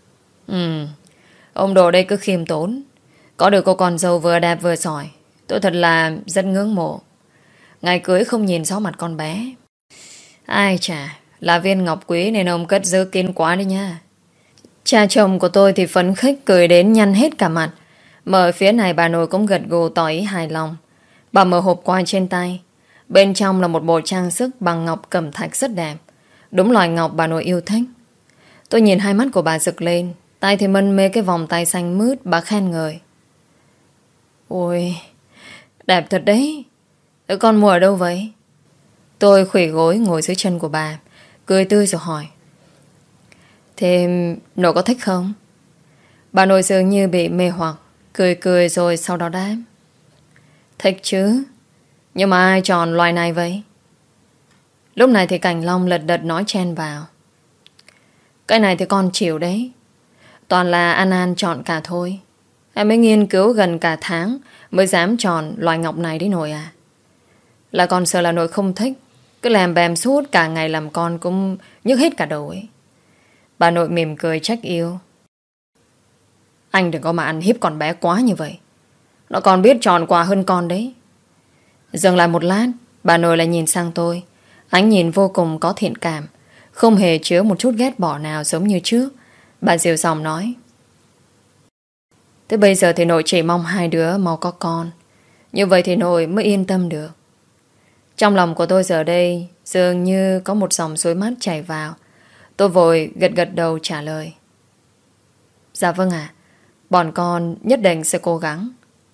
Ông đồ đây cứ khiêm tốn. Có được cô con dâu vừa đẹp vừa giỏi, tôi thật là rất ngưỡng mộ. Ngày cưới không nhìn rõ mặt con bé. Ai chà, là viên ngọc quý nên ông cất giữ kín quá đi nha. Cha chồng của tôi thì phấn khích cười đến nhăn hết cả mặt. Mà ở phía này bà nội cũng gật gù tỏ ý hài lòng. Bà mở hộp quà trên tay. Bên trong là một bộ trang sức bằng ngọc cẩm thạch rất đẹp. Đúng loại ngọc bà nội yêu thích. Tôi nhìn hai mắt của bà rực lên. Tay thì mân mê cái vòng tay xanh mướt. Bà khen ngợi. Ôi, đẹp thật đấy. Con mua ở đâu vậy? Tôi khuỷu gối ngồi dưới chân của bà, cười tươi rồi hỏi. Thế nội có thích không? Bà nội dường như bị mê hoặc, cười cười rồi sau đó đáp. Thích chứ. Nhưng mà ai chọn loài này vậy? Lúc này thì Cảnh Long lật đật nói chen vào. Cái này thì con chịu đấy. Toàn là An An chọn cả thôi. Em mới nghiên cứu gần cả tháng mới dám chọn loài ngọc này đấy nội à. Là con sợ là nội không thích. Cứ làm bèm suốt cả ngày làm con cũng nhức hết cả đầu ấy. Bà nội mỉm cười trách yêu. Anh đừng có mà ăn hiếp con bé quá như vậy. Nó còn biết chọn quà hơn con đấy. Dừng lại một lát, bà nội lại nhìn sang tôi. Ánh nhìn vô cùng có thiện cảm, không hề chứa một chút ghét bỏ nào giống như trước. Bà dịu giọng nói. Thế bây giờ thì nội chỉ mong hai đứa mau có con. Như vậy thì nội mới yên tâm được. Trong lòng của tôi giờ đây dường như có một dòng suối mát chảy vào. Tôi vội gật gật đầu trả lời. Dạ vâng ạ. Bọn con nhất định sẽ cố gắng.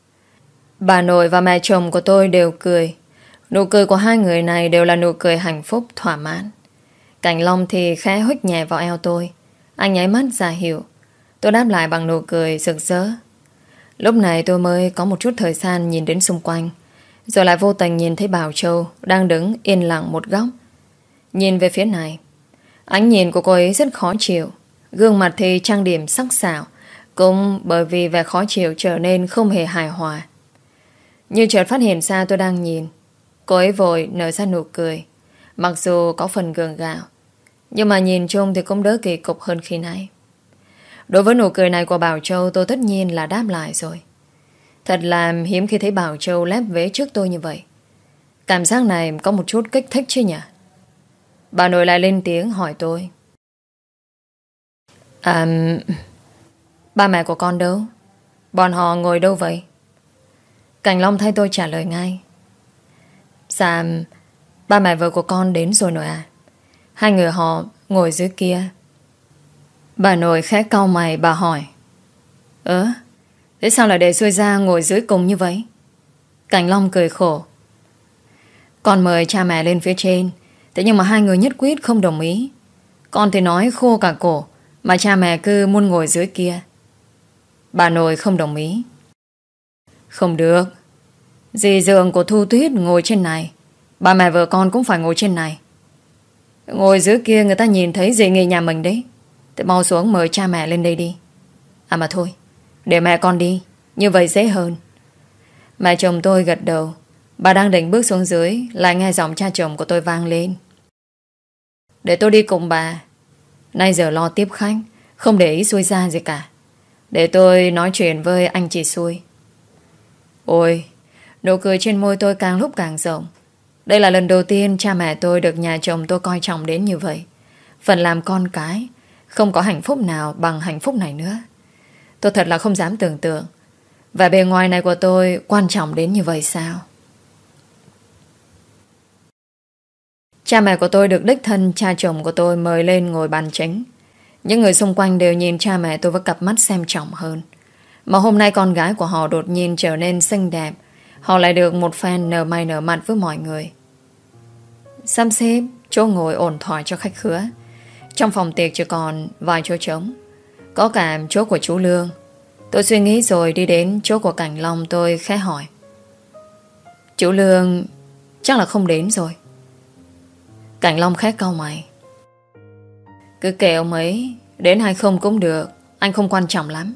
Bà nội và mẹ chồng của tôi đều cười. Nụ cười của hai người này đều là nụ cười hạnh phúc thỏa mãn. Cảnh Long thì khẽ huých nhẹ vào eo tôi. Anh nháy mắt ra hiệu. Tôi đáp lại bằng nụ cười rực rỡ. Lúc này tôi mới có một chút thời gian nhìn đến xung quanh. Rồi lại vô tình nhìn thấy Bảo Châu đang đứng yên lặng một góc. Nhìn về phía này, ánh nhìn của cô ấy rất khó chịu. Gương mặt thì trang điểm sắc sảo, cũng bởi vì vẻ khó chịu trở nên không hề hài hòa. Như chợt phát hiện ra tôi đang nhìn, cô ấy vội nở ra nụ cười. Mặc dù có phần gượng gạo, nhưng mà nhìn chung thì cũng đỡ kỳ cục hơn khi nãy. Đối với nụ cười này của Bảo Châu, tôi tất nhiên là đáp lại rồi. Thật là hiếm khi thấy Bảo Châu lép vế trước tôi như vậy. Cảm giác này có một chút kích thích chứ nhỉ? Bà nội lại lên tiếng hỏi tôi. Ba mẹ của con đâu? Bọn họ ngồi đâu vậy? Cảnh Long thay tôi trả lời ngay. Dạ, ba mẹ vợ của con đến rồi nội à. Hai người họ ngồi dưới kia. Bà nội khẽ cau mày, bà hỏi. Thế sao lại để xuôi ra ngồi dưới cùng như vậy? Cảnh Long cười khổ. Con mời cha mẹ lên phía trên, thế nhưng mà hai người nhất quyết không đồng ý. Con thì nói khô cả cổ, mà cha mẹ cứ muốn ngồi dưới kia. Bà nội không đồng ý. Không được. Dì dượng của Thu Tuyết ngồi trên này, ba mẹ vợ con cũng phải ngồi trên này. Ngồi dưới kia người ta nhìn thấy dì nghỉ nhà mình đấy. Thì mau xuống mời cha mẹ lên đây đi. À mà thôi, để mẹ con đi, như vậy dễ hơn. Mẹ chồng tôi gật đầu. Bà đang định bước xuống dưới, lại nghe giọng cha chồng của tôi vang lên. Để tôi đi cùng bà. Nay giờ lo tiếp khách, không để ý xui ra gì cả. Để tôi nói chuyện với anh chị xui. Ôi, nụ cười trên môi tôi càng lúc càng rộng. Đây là lần đầu tiên cha mẹ tôi được nhà chồng tôi coi trọng đến như vậy. Phần làm con cái, không có hạnh phúc nào bằng hạnh phúc này nữa. Tôi thật là không dám tưởng tượng. Và bề ngoài này của tôi quan trọng đến như vậy sao? Cha mẹ của tôi được đích thân cha chồng của tôi mời lên ngồi bàn chính. Những người xung quanh đều nhìn cha mẹ tôi với cặp mắt xem trọng hơn. Mà hôm nay con gái của họ đột nhiên trở nên xinh đẹp. Họ lại được một phen nở mày nở mặt với mọi người. Sắp xếp chỗ ngồi ổn thỏa cho khách khứa. Trong phòng tiệc chỉ còn vài chỗ trống. Có cả chỗ của chú Lương. Tôi suy nghĩ rồi đi đến chỗ của Cảnh Long. Tôi khẽ hỏi: chú Lương chắc là không đến rồi. Cảnh Long khẽ cau mày: cứ kệ ông ấy, đến hay không cũng được, anh không quan trọng lắm.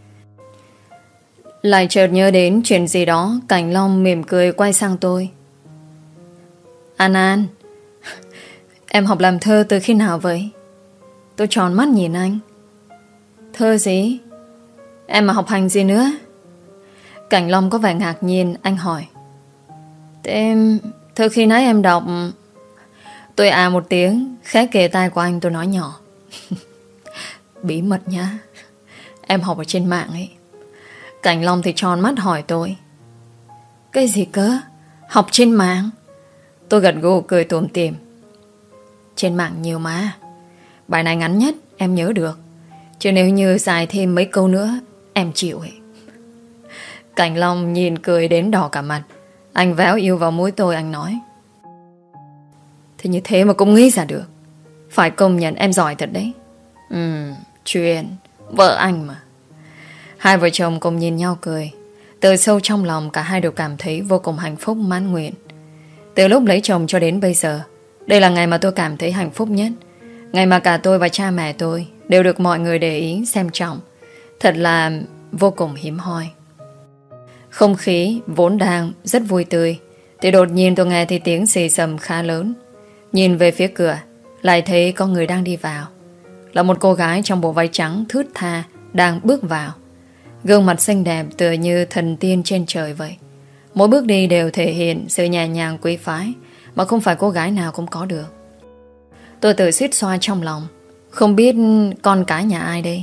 Lại chợt nhớ đến chuyện gì đó, Cảnh Long mỉm cười quay sang tôi: An An, em học làm thơ từ khi nào vậy? Tôi tròn mắt nhìn anh. Thơ gì? Em mà học hành gì nữa? Cảnh Long có vẻ ngạc nhiên. Anh hỏi: thế em, thơ khi nãy em đọc. Tôi một tiếng, khẽ kề tai của anh. Tôi nói nhỏ: bí mật nhá, em học ở trên mạng ấy. Cảnh Long thì tròn mắt hỏi tôi: cái gì cơ? Học trên mạng? Tôi gật gù cười tủm tỉm: trên mạng nhiều mà. Bài này ngắn nhất em nhớ được, chứ nếu như dài thêm mấy câu nữa em chịu ấy. Cảnh Long nhìn cười đến đỏ cả mặt. Anh véo yêu vào mũi tôi. Anh nói: thế như thế mà cũng nghĩ ra được. Phải công nhận em giỏi thật đấy. Chuyện vợ anh mà. Hai vợ chồng cùng nhìn nhau cười. Từ sâu trong lòng cả hai đều cảm thấy vô cùng hạnh phúc mãn nguyện. Từ lúc lấy chồng cho đến bây giờ, đây là ngày mà tôi cảm thấy hạnh phúc nhất. Ngày mà cả tôi và cha mẹ tôi đều được mọi người để ý xem trọng. Thật là vô cùng hiếm hoi. Không khí vốn đang rất vui tươi, thì đột nhiên tôi nghe thấy tiếng xì xầm khá lớn. Nhìn về phía cửa, lại thấy có người đang đi vào. Là một cô gái trong bộ váy trắng thướt tha đang bước vào. Gương mặt xinh đẹp tựa như thần tiên trên trời vậy. Mỗi bước đi đều thể hiện sự nhẹ nhàng quý phái mà không phải cô gái nào cũng có được. Tôi tự suýt xoa trong lòng, không biết con cái nhà ai đây.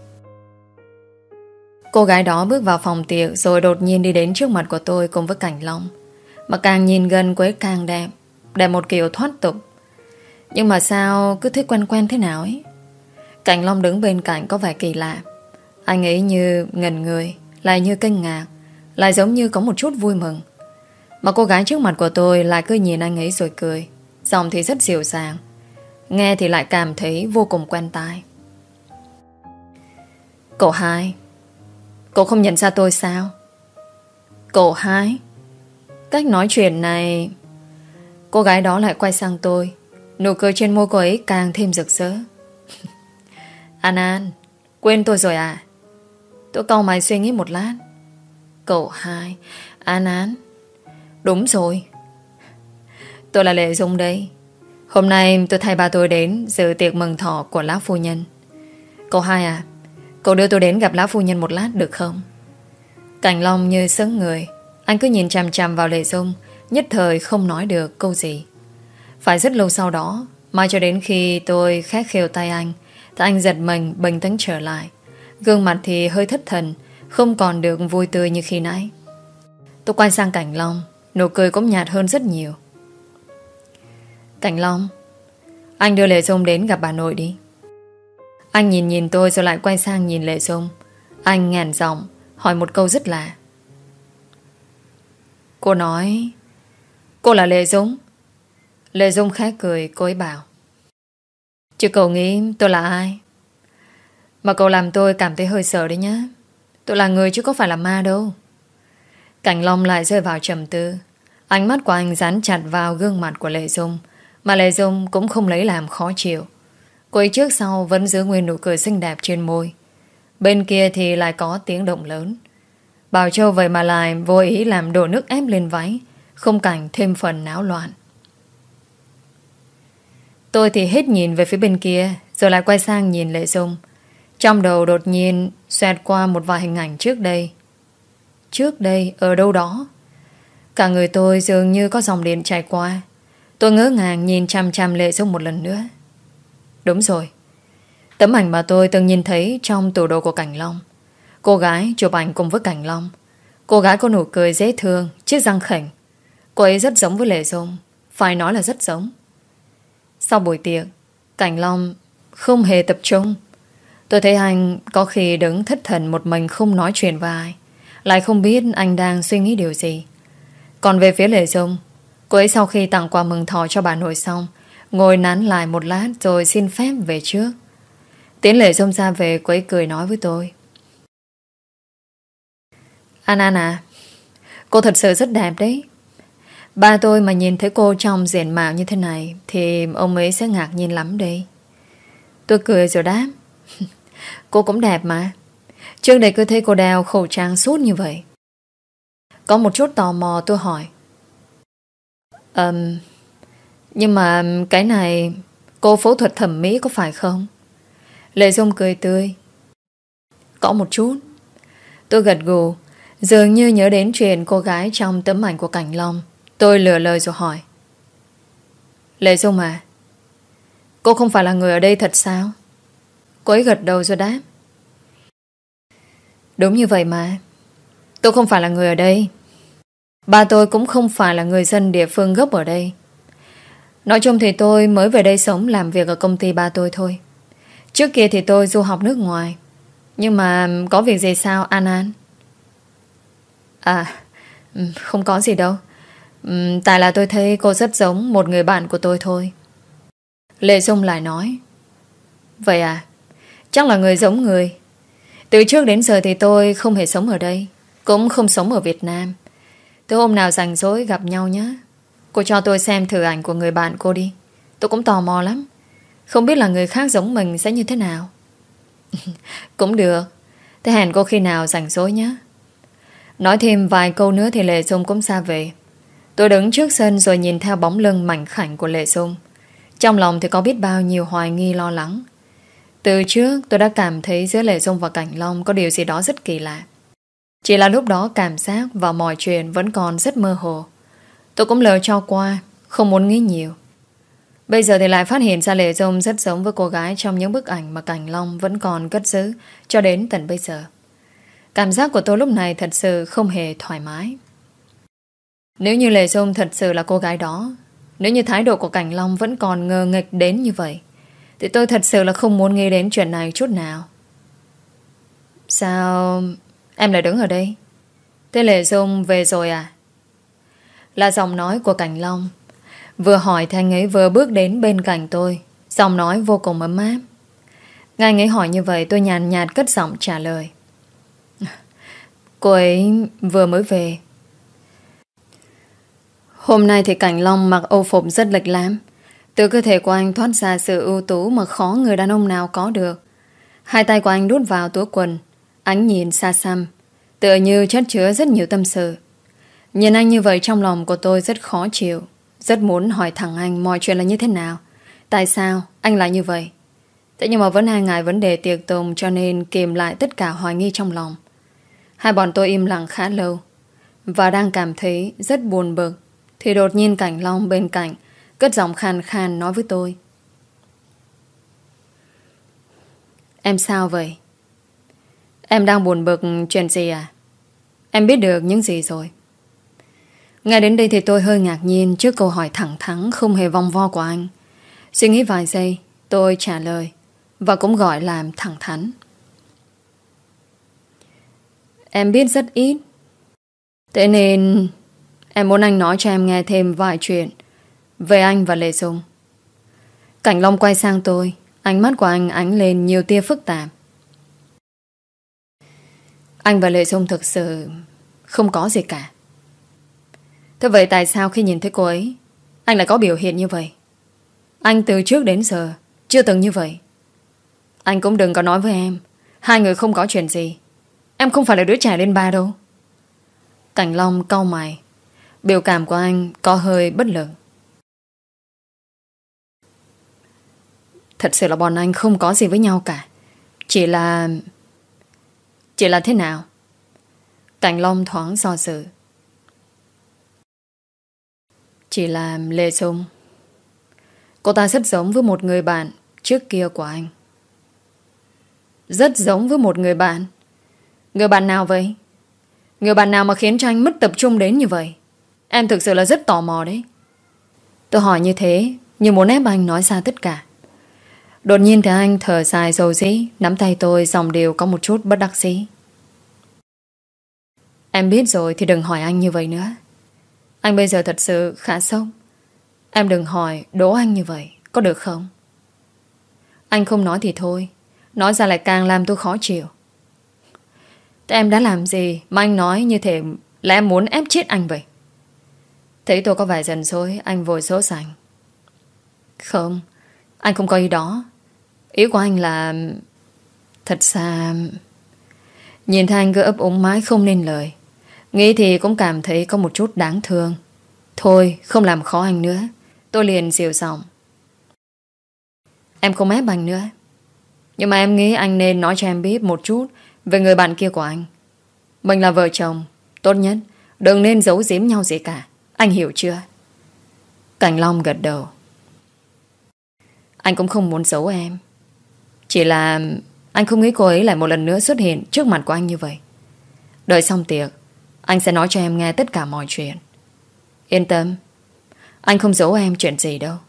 Cô gái đó bước vào phòng tiệc rồi đột nhiên đi đến trước mặt của tôi cùng với Cảnh Long. Mà càng nhìn gần cô ấy càng đẹp, đẹp một kiểu thoát tục. Nhưng mà sao cứ thấy quen quen thế nào ấy. Cảnh Long đứng bên cạnh có vẻ kỳ lạ. Anh ấy như ngần người, lại như kinh ngạc, lại giống như có một chút vui mừng. Mà cô gái trước mặt của tôi lại cứ nhìn anh ấy rồi cười. Giọng thì rất dịu dàng, nghe thì lại cảm thấy vô cùng quen tai. Cậu hai, cậu không nhận ra tôi sao? Cậu hai? Cách nói chuyện này... Cô gái đó lại quay sang tôi. Nụ cười trên môi cô ấy càng thêm rực rỡ. An An, quên tôi rồi à? Tôi cau mày suy nghĩ một lát. Cậu hai, An An. Đúng rồi, tôi là Lệ Dung đây. Hôm nay tôi thay ba tôi đến dự tiệc mừng thọ của lão phu nhân. Cậu hai à, cậu đưa tôi đến gặp lão phu nhân một lát được không? Cảnh Long như sững người. Anh cứ nhìn chằm chằm vào Lệ Dung, nhất thời không nói được câu gì. Phải rất lâu sau đó, mãi cho đến khi tôi khẽ khều tay anh, thì anh giật mình bình tĩnh trở lại. Gương mặt thì hơi thất thần, không còn được vui tươi như khi nãy. Tôi quay sang Cảnh Long, nụ cười cũng nhạt hơn rất nhiều. Cảnh Long, anh đưa Lệ Dung đến gặp bà nội đi. Anh nhìn tôi rồi lại quay sang nhìn Lệ Dung. Anh ngàn giọng hỏi một câu rất lạ. Cô nói cô là Lệ Dung? Lệ Dung khẽ cười. Cô ấy bảo: chứ cậu nghĩ tôi là ai? Mà cậu làm tôi cảm thấy hơi sợ đấy nhá. Tôi là người chứ có phải là ma đâu. Cảnh Long lại rơi vào trầm tư. Ánh mắt của anh dán chặt vào gương mặt của Lệ Dung, mà Lệ Dung cũng không lấy làm khó chịu. Cô ấy trước sau vẫn giữ nguyên nụ cười xinh đẹp trên môi. Bên kia thì lại có tiếng động lớn. Bảo Châu vậy mà lại vô ý làm đổ nước ép lên váy, khung cảnh thêm phần náo loạn. Tôi thì hết nhìn về phía bên kia, rồi lại quay sang nhìn Lệ Dung. Trong đầu đột nhiên xoẹt qua một vài hình ảnh trước đây. Trước đây ở đâu đó. Cả người tôi dường như có dòng điện chảy qua. Tôi ngỡ ngàng nhìn chăm chăm Lệ Dung một lần nữa. Đúng rồi, tấm ảnh mà tôi từng nhìn thấy trong tủ đồ của Cảnh Long. Cô gái chụp ảnh cùng với Cảnh Long. Cô gái có nụ cười dễ thương, chiếc răng khểnh. Cô ấy rất giống với Lệ Dung, phải nói là rất giống. Sau buổi tiệc, Cảnh Long không hề tập trung. Tôi thấy anh có khi đứng thất thần một mình không nói chuyện với ai, lại không biết anh đang suy nghĩ điều gì. Còn về phía Lệ Dung, cô ấy sau khi tặng quà mừng thọ cho bà nội xong, ngồi nán lại một lát rồi xin phép về trước. Tiến Lệ Dung ra về, cô ấy cười nói với tôi. An An à, cô thật sự rất đẹp đấy. Ba tôi mà nhìn thấy cô trong diện mạo như thế này thì ông ấy sẽ ngạc nhiên lắm đây. Tôi cười rồi đáp. Cô cũng đẹp mà. Trước đây cứ thấy cô đeo khẩu trang suốt như vậy. Có một chút tò mò tôi hỏi. Nhưng mà cái này cô phẫu thuật thẩm mỹ có phải không? Lệ Dung cười tươi. Có một chút. Tôi gật gù, dường như nhớ đến chuyện cô gái trong tấm ảnh của Cảnh Long. Tôi lừa lời rồi hỏi. Lệ Dung à, cô không phải là người ở đây thật sao? Cô ấy gật đầu rồi đáp. Đúng như vậy mà. Tôi không phải là người ở đây. Ba tôi cũng không phải là người dân địa phương gốc ở đây. Nói chung thì tôi mới về đây sống làm việc ở công ty ba tôi thôi. Trước kia thì tôi du học nước ngoài. Nhưng mà có việc gì sao An An? À, không có gì đâu. Tại là tôi thấy cô rất giống một người bạn của tôi thôi. Lệ Dung lại nói. Vậy à, chắc là người giống người. Từ trước đến giờ thì tôi không hề sống ở đây, cũng không sống ở Việt Nam. Từ hôm nào rảnh rỗi gặp nhau nhé. Cô cho tôi xem thử ảnh của người bạn cô đi. Tôi cũng tò mò lắm. Không biết là người khác giống mình sẽ như thế nào. Cũng được. Thế hẹn cô khi nào rảnh rỗi nhé. Nói thêm vài câu nữa thì Lệ Dung cũng ra về. Tôi đứng trước sân rồi nhìn theo bóng lưng mảnh khảnh của Lệ Dung. Trong lòng thì có biết bao nhiêu hoài nghi lo lắng. Từ trước tôi đã cảm thấy giữa Lệ Dung và Cảnh Long có điều gì đó rất kỳ lạ. Chỉ là lúc đó cảm giác và mọi chuyện vẫn còn rất mơ hồ. Tôi cũng lờ cho qua, không muốn nghĩ nhiều. Bây giờ thì lại phát hiện ra Lệ Dung rất giống với cô gái trong những bức ảnh mà Cảnh Long vẫn còn cất giữ cho đến tận bây giờ. Cảm giác của tôi lúc này thật sự không hề thoải mái. Nếu như Lệ Dung thật sự là cô gái đó, nếu như thái độ của Cảnh Long vẫn còn ngờ nghệch đến như vậy, thì tôi thật sự là không muốn nghĩ đến chuyện này chút nào. Sao em lại đứng ở đây? Thế Lệ Dung về rồi à? Là giọng nói của Cảnh Long. Vừa hỏi thì anh ấy vừa bước đến bên cạnh tôi. Giọng nói vô cùng ấm áp. Nghe anh ấy hỏi như vậy, tôi nhàn nhạt cất giọng trả lời. Cô ấy vừa mới về. Hôm nay thì Cảnh Long mặc âu phục rất lịch lãm. Từ cơ thể của anh thoát ra sự ưu tú mà khó người đàn ông nào có được. Hai tay của anh đút vào túi quần, ánh nhìn xa xăm, tựa như chất chứa rất nhiều tâm sự. Nhìn anh như vậy trong lòng của tôi rất khó chịu. Rất muốn hỏi thẳng anh mọi chuyện là như thế nào. Tại sao anh lại như vậy? Thế nhưng mà vẫn e ngại vấn đề tiệc tùng, cho nên kìm lại tất cả hoài nghi trong lòng. Hai bọn tôi im lặng khá lâu, và đang cảm thấy rất buồn bực thì đột nhiên Cảnh Long bên cạnh cất giọng khàn khàn nói với tôi. Em sao vậy? Em đang buồn bực chuyện gì à? Em biết được những gì rồi? Ngay đến đây thì tôi hơi ngạc nhiên trước câu hỏi thẳng thắn không hề vòng vo của anh. Suy nghĩ vài giây, tôi trả lời, và cũng gọi là thẳng thắn. Em biết rất ít. Thế nên em muốn anh nói cho em nghe thêm vài chuyện về anh và Lệ Dung. Cảnh Long quay sang tôi, ánh mắt của anh ánh lên nhiều tia phức tạp. Anh và Lệ Dung thực sự không có gì cả. Thế vậy tại sao khi nhìn thấy cô ấy anh lại có biểu hiện như vậy? Anh từ trước đến giờ chưa từng như vậy. Anh cũng đừng có nói với em hai người không có chuyện gì. Em không phải là đứa trẻ lên ba đâu. Cảnh Long cau mày. Biểu cảm của anh có hơi bất lực. Thật sự là bọn anh không có gì với nhau cả. Chỉ là thế nào? Cảnh Long thoáng do dự. Chỉ là Lê Dung, cô ta rất giống với một người bạn trước kia của anh. Rất giống với một người bạn? Người bạn nào vậy? Người bạn nào mà khiến cho anh mất tập trung đến như vậy? Em thực sự là rất tò mò đấy. Tôi hỏi như thế như muốn ép anh nói ra tất cả. Đột nhiên thì anh thở dài dầu dĩ, nắm tay tôi dòng đều có một chút bất đắc dĩ. Em biết rồi thì đừng hỏi anh như vậy nữa. Anh bây giờ thật sự khá sốc. Em đừng hỏi đố anh như vậy, có được không? Anh không nói thì thôi, nói ra lại càng làm tôi khó chịu. Thế em đã làm gì mà anh nói như thế là em muốn ép chết anh vậy? Thấy tôi có vẻ giận dỗi, anh vội dỗ dành. Không, anh không có ý đó. Ý của anh là... Thật ra... Nhìn thấy anh cứ ấp úng mãi không nên lời. Nghĩ thì cũng cảm thấy có một chút đáng thương. Thôi không làm khó anh nữa. Tôi liền dịu giọng. Em không ép anh nữa. Nhưng mà em nghĩ anh nên nói cho em biết một chút về người bạn kia của anh. Mình là vợ chồng. Tốt nhất đừng nên giấu giếm nhau gì cả. Anh hiểu chưa? Cảnh Long gật đầu. Anh cũng không muốn giấu em. Chỉ là anh không nghĩ cô ấy lại một lần nữa xuất hiện trước mặt của anh như vậy. Đợi xong tiệc anh sẽ nói cho em nghe tất cả mọi chuyện. Yên tâm, anh không giấu em chuyện gì đâu.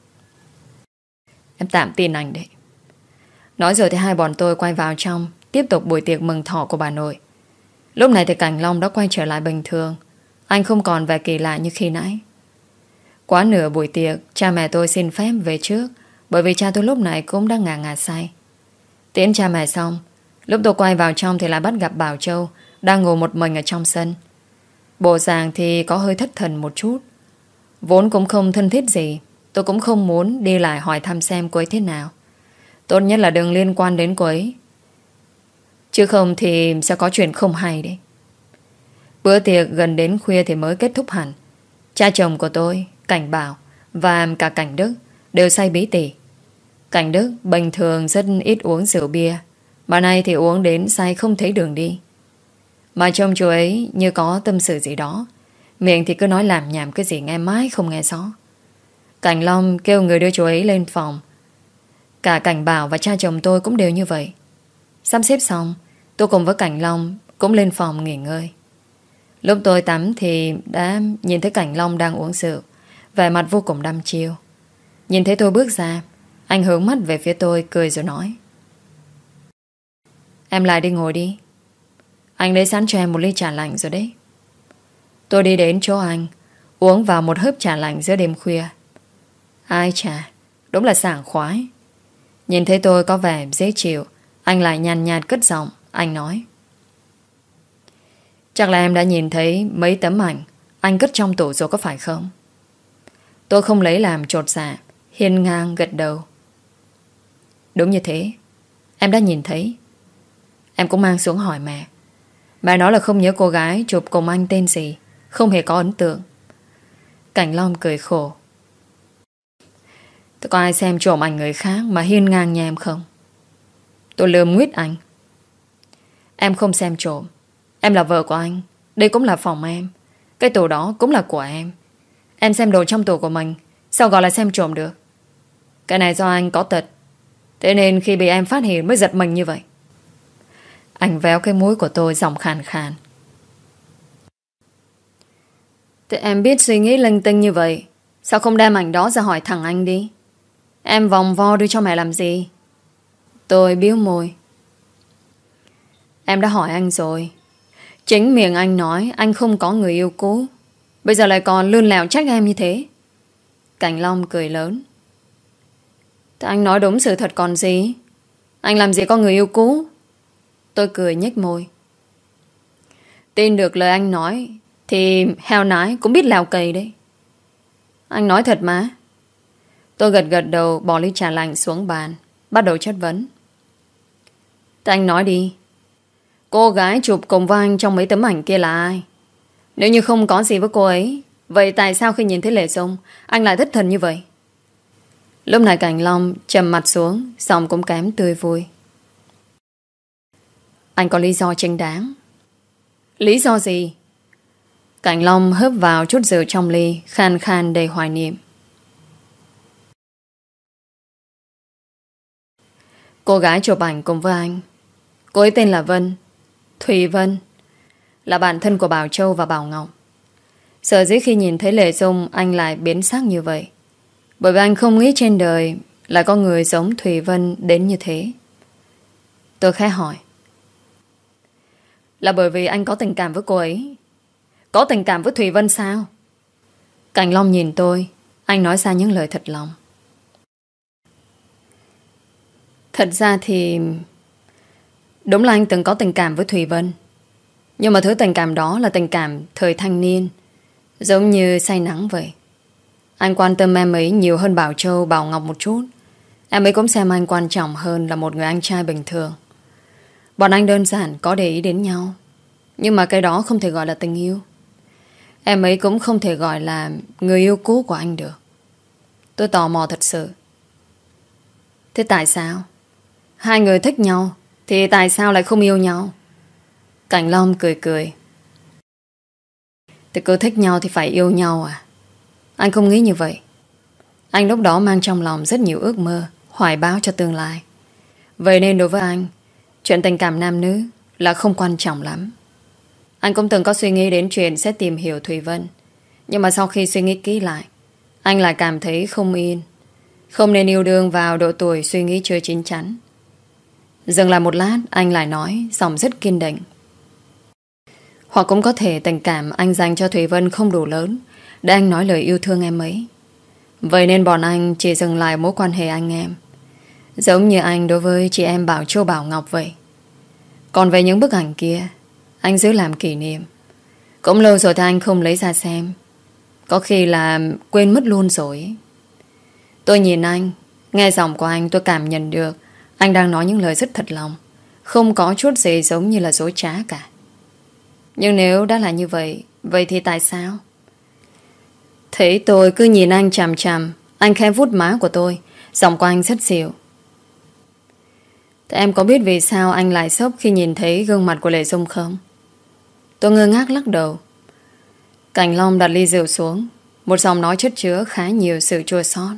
Em tạm tin anh đấy. Nói rồi thì hai bọn tôi quay vào trong, tiếp tục buổi tiệc mừng thọ của bà nội. Lúc này thì Cảnh Long đã quay trở lại bình thường. Anh không còn vẻ kỳ lạ như khi nãy. Quá nửa buổi tiệc, cha mẹ tôi xin phép về trước, bởi vì cha tôi lúc này cũng đang ngà ngà say. Tiễn cha mẹ xong, lúc tôi quay vào trong thì lại bắt gặp Bảo Châu đang ngồi một mình ở trong sân. Bộ dạng thì có hơi thất thần một chút. Vốn cũng không thân thiết gì, tôi cũng không muốn đi lại hỏi thăm xem cô ấy thế nào. Tốt nhất là đừng liên quan đến cô ấy, chứ không thì sẽ có chuyện không hay đấy. Bữa tiệc gần đến khuya thì mới kết thúc hẳn. Cha chồng của tôi, Cảnh Bảo và cả Cảnh Đức đều say bí tỉ. Cảnh Đức bình thường rất ít uống rượu bia, mà nay thì uống đến say không thấy đường đi. Mà trông chú ấy như có tâm sự gì đó, miệng thì cứ nói làm nhảm cái gì nghe mãi không nghe rõ. Cảnh Long kêu người đưa chú ấy lên phòng. Cả Cảnh Bảo và cha chồng tôi cũng đều như vậy. Sắp xếp xong, tôi cùng với Cảnh Long cũng lên phòng nghỉ ngơi. Lúc tôi tắm thì đã nhìn thấy Cảnh Long đang uống rượu, vẻ mặt vô cùng đăm chiêu. Nhìn thấy tôi bước ra, anh hướng mắt về phía tôi cười rồi nói: Em lại đi ngồi đi. Anh lấy sẵn cho em một ly trà lạnh rồi đấy. Tôi đi đến chỗ anh, uống vào một hớp trà lạnh giữa đêm khuya. Ai chà, đúng là sảng khoái. Nhìn thấy tôi có vẻ dễ chịu, anh lại nhàn nhạt cất giọng. Anh nói: Chắc là em đã nhìn thấy mấy tấm ảnh anh cất trong tủ rồi có phải không? Tôi không lấy làm chột dạ, hiên ngang gật đầu. Đúng như thế, em đã nhìn thấy. Em cũng mang xuống hỏi mẹ. Mẹ nói là không nhớ cô gái chụp cùng anh tên gì, không hề có ấn tượng. Cảnh Long cười khổ. Tôi có ai xem trộm ảnh người khác mà hiên ngang nhà em không? Tôi lườm nguyết anh. Em không xem trộm. Em là vợ của anh. Đây cũng là phòng em. Cái tủ đó cũng là của em. Em xem đồ trong tủ của mình, sao gọi là xem trộm được? Cái này do anh có tật, thế nên khi bị em phát hiện mới giật mình như vậy. Anh véo cái mũi của tôi giọng khàn khàn. Thế em biết suy nghĩ linh tinh như vậy, sao không đem ảnh đó ra hỏi thẳng anh đi? Em vòng vo đưa cho mẹ làm gì? Tôi biếu môi. Em đã hỏi anh rồi. Chính miệng anh nói anh không có người yêu cũ, bây giờ lại còn lươn lẹo trách em như thế. Cảnh Long cười lớn. Thế anh nói đúng sự thật còn gì? Anh làm gì có người yêu cũ? Tôi cười nhếch môi. Tin được lời anh nói thì heo nái cũng biết leo cây đấy. Anh nói thật mà. Tôi gật gật đầu, bỏ ly trà lạnh xuống bàn, bắt đầu chất vấn. Thế anh nói đi. Cô gái chụp cùng với anh trong mấy tấm ảnh kia là ai? Nếu như không có gì với cô ấy, vậy tại sao khi nhìn thấy Lệ Dung anh lại thất thần như vậy? Lúc này Cảnh Long trầm mặt xuống, giọng cũng kém tươi vui. Anh có lý do chính đáng. Lý do gì? Cảnh Long hớp vào chút rượu trong ly, khan khan đầy hoài niệm. Cô gái chụp ảnh cùng với anh, cô ấy tên là Vân, Thùy Vân, là bạn thân của Bảo Châu và Bảo Ngọc. Sở dĩ khi nhìn thấy Lệ Dung anh lại biến sắc như vậy, bởi vì anh không nghĩ trên đời lại có người giống Thùy Vân đến như thế. Tôi khẽ hỏi. Là bởi vì anh có tình cảm với cô ấy? Có tình cảm với Thùy Vân sao? Cảnh Long nhìn tôi, anh nói ra những lời thật lòng. Thật ra thì đúng là anh từng có tình cảm với Thùy Vân. Nhưng mà thứ tình cảm đó là tình cảm thời thanh niên, giống như say nắng vậy. Anh quan tâm em ấy nhiều hơn Bảo Châu, Bảo Ngọc một chút. Em ấy cũng xem anh quan trọng hơn là một người anh trai bình thường. Bọn anh đơn giản có để ý đến nhau, nhưng mà cái đó không thể gọi là tình yêu. Em ấy cũng không thể gọi là người yêu cũ của anh được. Tôi tò mò thật sự. Thế tại sao? Hai người thích nhau thì tại sao lại không yêu nhau? Cảnh Long cười cười. Thì cứ thích nhau thì phải yêu nhau à? Anh không nghĩ như vậy. Anh lúc đó mang trong lòng rất nhiều ước mơ, hoài bão cho tương lai. Vậy nên đối với anh, chuyện tình cảm nam nữ là không quan trọng lắm. Anh cũng từng có suy nghĩ đến chuyện sẽ tìm hiểu Thùy Vân. Nhưng mà sau khi suy nghĩ kỹ lại, anh lại cảm thấy không yên. Không nên yêu đương vào độ tuổi suy nghĩ chưa chín chắn. Dừng lại một lát, anh lại nói, giọng rất kiên định. Hoặc cũng có thể tình cảm anh dành cho Thùy Vân không đủ lớn để anh nói lời yêu thương em ấy. Vậy nên bọn anh chỉ dừng lại mối quan hệ anh em, giống như anh đối với chị em Bảo Châu, Bảo Ngọc vậy. Còn về những bức ảnh kia, anh giữ làm kỷ niệm. Cũng lâu rồi thì anh không lấy ra xem. Có khi là quên mất luôn rồi. Tôi nhìn anh, nghe giọng của anh tôi cảm nhận được anh đang nói những lời rất thật lòng, không có chút gì giống như là dối trá cả. Nhưng nếu đã là như vậy, vậy thì tại sao? Thấy tôi cứ nhìn anh chằm chằm, anh khẽ vuốt má của tôi, giọng của anh rất dịu. Thế em có biết vì sao anh lại sốc khi nhìn thấy gương mặt của Lệ Dung không? Tôi ngơ ngác lắc đầu. Cảnh Long đặt ly rượu xuống, một giọng nói chất chứa khá nhiều sự chua xót.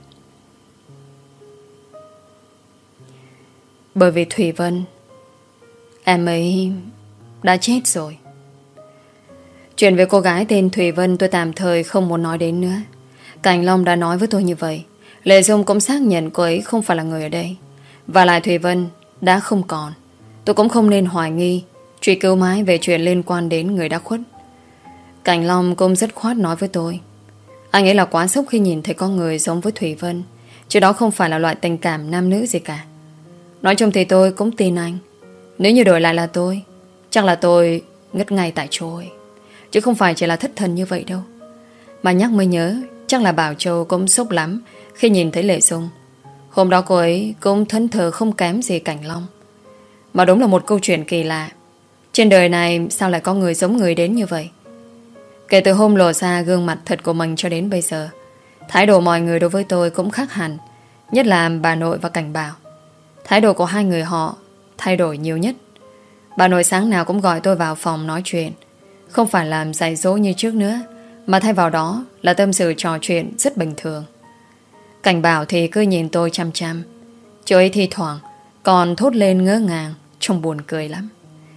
Bởi vì Thùy Vân, em ấy đã chết rồi. Chuyện về cô gái tên Thùy Vân tôi tạm thời không muốn nói đến nữa. Cảnh Long đã nói với tôi như vậy. Lệ Dung cũng xác nhận cô ấy không phải là người ở đây. Và lại Thùy Vân đã không còn. Tôi cũng không nên hoài nghi, truy cứu mãi về chuyện liên quan đến người đã khuất. Cảnh Long cũng rất khoát nói với tôi. Anh ấy là quá sốc khi nhìn thấy có người giống với Thùy Vân, chứ đó không phải là loại tình cảm nam nữ gì cả. Nói chung thì tôi cũng tin anh. Nếu như đổi lại là tôi, chắc là tôi ngất ngay tại chỗ ấy. Chứ không phải chỉ là thất thần như vậy đâu. Mà nhắc mới nhớ, chắc là Bảo Châu cũng sốc lắm khi nhìn thấy Lệ Dung. Hôm đó cô ấy cũng thẫn thờ không kém gì Cảnh Long. Mà đúng là một câu chuyện kỳ lạ. Trên đời này sao lại có người giống người đến như vậy? Kể từ hôm lộ ra gương mặt thật của mình cho đến bây giờ, thái độ mọi người đối với tôi cũng khác hẳn. Nhất là bà nội và Cảnh Bảo. Thái độ của hai người họ thay đổi nhiều nhất. Bà nội sáng nào cũng gọi tôi vào phòng nói chuyện, không phải làm dạy dỗ như trước nữa, mà thay vào đó là tâm sự trò chuyện rất bình thường. Cảnh Bảo thì cứ nhìn tôi chăm chăm. Chị ấy thi thoảng còn thốt lên ngỡ ngàng, trông buồn cười lắm.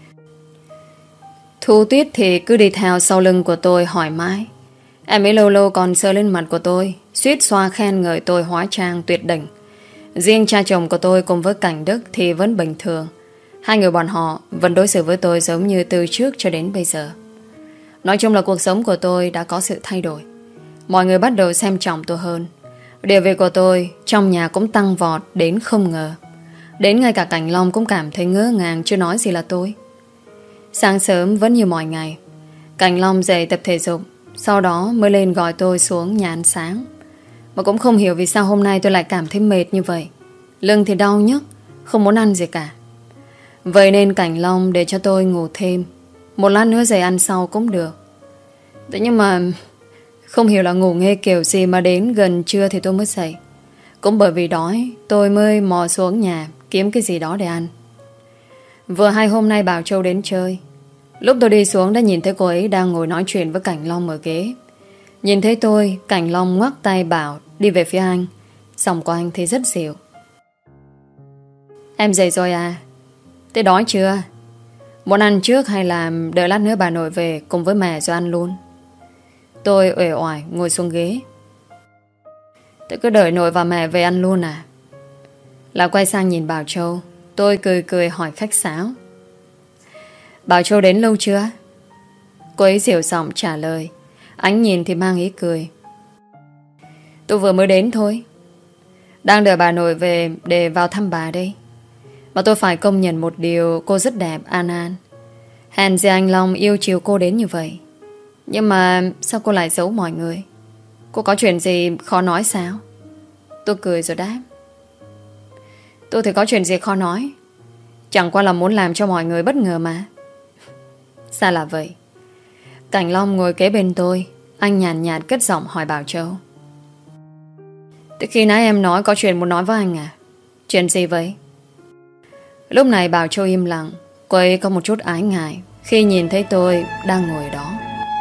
Thu Tuyết thì cứ đi theo sau lưng của tôi hỏi mãi. Em ấy lâu lâu còn sờ lên mặt của tôi, suýt xoa khen ngợi tôi hóa trang tuyệt đỉnh. Riêng cha chồng của tôi cùng với Cảnh Đức thì vẫn bình thường. Hai người bọn họ vẫn đối xử với tôi giống như từ trước cho đến bây giờ. Nói chung là cuộc sống của tôi đã có sự thay đổi. Mọi người bắt đầu xem trọng tôi hơn. Địa vị của tôi trong nhà cũng tăng vọt đến không ngờ. Đến ngay cả Cảnh Long cũng cảm thấy ngỡ ngàng, chưa nói gì là tôi. Sáng sớm vẫn như mọi ngày, Cảnh Long dậy tập thể dục, sau đó mới lên gọi tôi xuống nhà ăn sáng. Mà cũng không hiểu vì sao hôm nay tôi lại cảm thấy mệt như vậy. Lưng thì đau nhức, không muốn ăn gì cả. Vậy nên Cảnh Long để cho tôi ngủ thêm, một lát nữa dậy ăn sau cũng được. Thế nhưng mà không hiểu là ngủ nghe kiểu gì mà đến gần trưa thì tôi mới dậy. Cũng bởi vì đói tôi mới mò xuống nhà kiếm cái gì đó để ăn. Vừa hay hôm nay Bảo Châu đến chơi. Lúc tôi đi xuống đã nhìn thấy cô ấy đang ngồi nói chuyện với Cảnh Long ở ghế. Nhìn thấy tôi, Cảnh Long ngoắc tay bảo đi về phía anh. Giọng của anh thì rất dịu. Em dậy rồi à? Thế đói chưa? Muốn ăn trước hay là đợi lát nữa bà nội về cùng với mẹ rồi ăn luôn? Tôi uể oải ngồi xuống ghế. Thế cứ đợi nội và mẹ về ăn luôn à? Là quay sang nhìn Bảo Châu. Tôi cười cười hỏi khách sáo. Bảo Châu đến lâu chưa? Cô ấy dịu giọng trả lời. Ánh nhìn thì mang ý cười. Tôi vừa mới đến thôi. Đang đợi bà nội về để vào thăm bà đây. Mà tôi phải công nhận một điều, cô rất đẹp, An An. Hèn gì anh Long yêu chiều cô đến như vậy. Nhưng mà sao cô lại giấu mọi người? Cô có chuyện gì khó nói sao? Tôi cười rồi đáp. Tôi thì có chuyện gì khó nói. Chẳng qua là muốn làm cho mọi người bất ngờ mà. Sao là vậy? Cảnh Long ngồi kế bên tôi. Anh nhàn nhạt cất giọng hỏi Bảo Châu. Từ khi nãy em nói có chuyện muốn nói với anh à? Chuyện gì vậy? Lúc này Bảo Châu im lặng. Cô ấy có một chút ái ngại khi nhìn thấy tôi đang ngồi đó.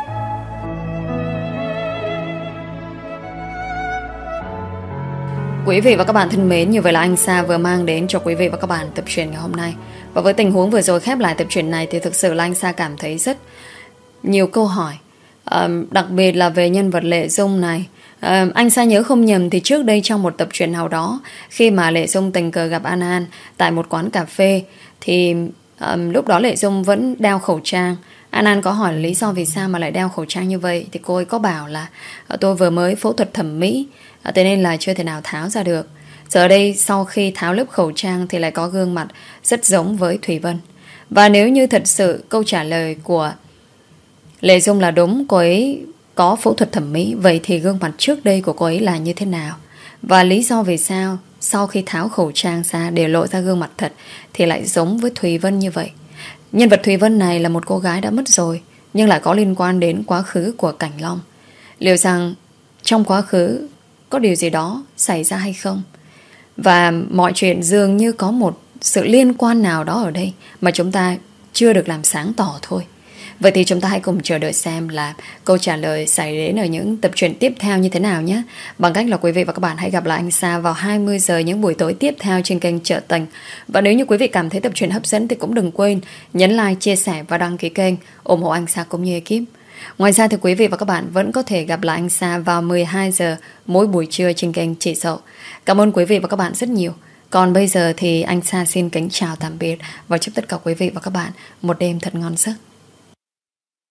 Quý vị và các bạn thân mến, như vậy là anh Sa vừa mang đến cho quý vị và các bạn tập truyện ngày hôm nay. Và với tình huống vừa rồi khép lại tập truyện này thì thực sự là anh Sa cảm thấy rất nhiều câu hỏi. Đặc biệt là về nhân vật Lệ Dung này. Anh Sa nhớ không nhầm thì trước đây trong một tập truyện nào đó, khi mà Lệ Dung tình cờ gặp An An tại một quán cà phê, thì lúc đó Lệ Dung vẫn đeo khẩu trang. An An có hỏi lý do vì sao mà lại đeo khẩu trang như vậy, thì cô ấy có bảo là tôi vừa mới phẫu thuật thẩm mỹ, thế nên là chưa thể nào tháo ra được. Giờ đây sau khi tháo lớp khẩu trang thì lại có gương mặt rất giống với Thủy Vân. Và nếu như thật sự câu trả lời của Lệ Dung là đúng, cô ấy có phẫu thuật thẩm mỹ, vậy thì gương mặt trước đây của cô ấy là như thế nào? Và lý do vì sao sau khi tháo khẩu trang ra để lộ ra gương mặt thật thì lại giống với Thùy Vân như vậy? Nhân vật Thùy Vân này là một cô gái đã mất rồi, nhưng lại có liên quan đến quá khứ của Cảnh Long. Liệu rằng trong quá khứ có điều gì đó xảy ra hay không? Và mọi chuyện dường như có một sự liên quan nào đó ở đây mà chúng ta chưa được làm sáng tỏ thôi. Vậy thì chúng ta hãy cùng chờ đợi xem là câu trả lời xảy đến ở những tập truyện tiếp theo như thế nào nhé. Bằng cách là quý vị và các bạn hãy gặp lại anh Sa vào 20 giờ những buổi tối tiếp theo trên kênh Chợ Tình. Và nếu như quý vị cảm thấy tập truyện hấp dẫn thì cũng đừng quên nhấn like, chia sẻ và đăng ký kênh, ủng hộ anh Sa cũng như ekip. Ngoài ra thì quý vị và các bạn vẫn có thể gặp lại anh Sa vào 12 giờ mỗi buổi trưa trên kênh Chị Dậu. Cảm ơn quý vị và các bạn rất nhiều. Còn bây giờ thì anh Sa xin kính chào tạm biệt và chúc tất cả quý vị và các bạn một đêm thật ngon giấc.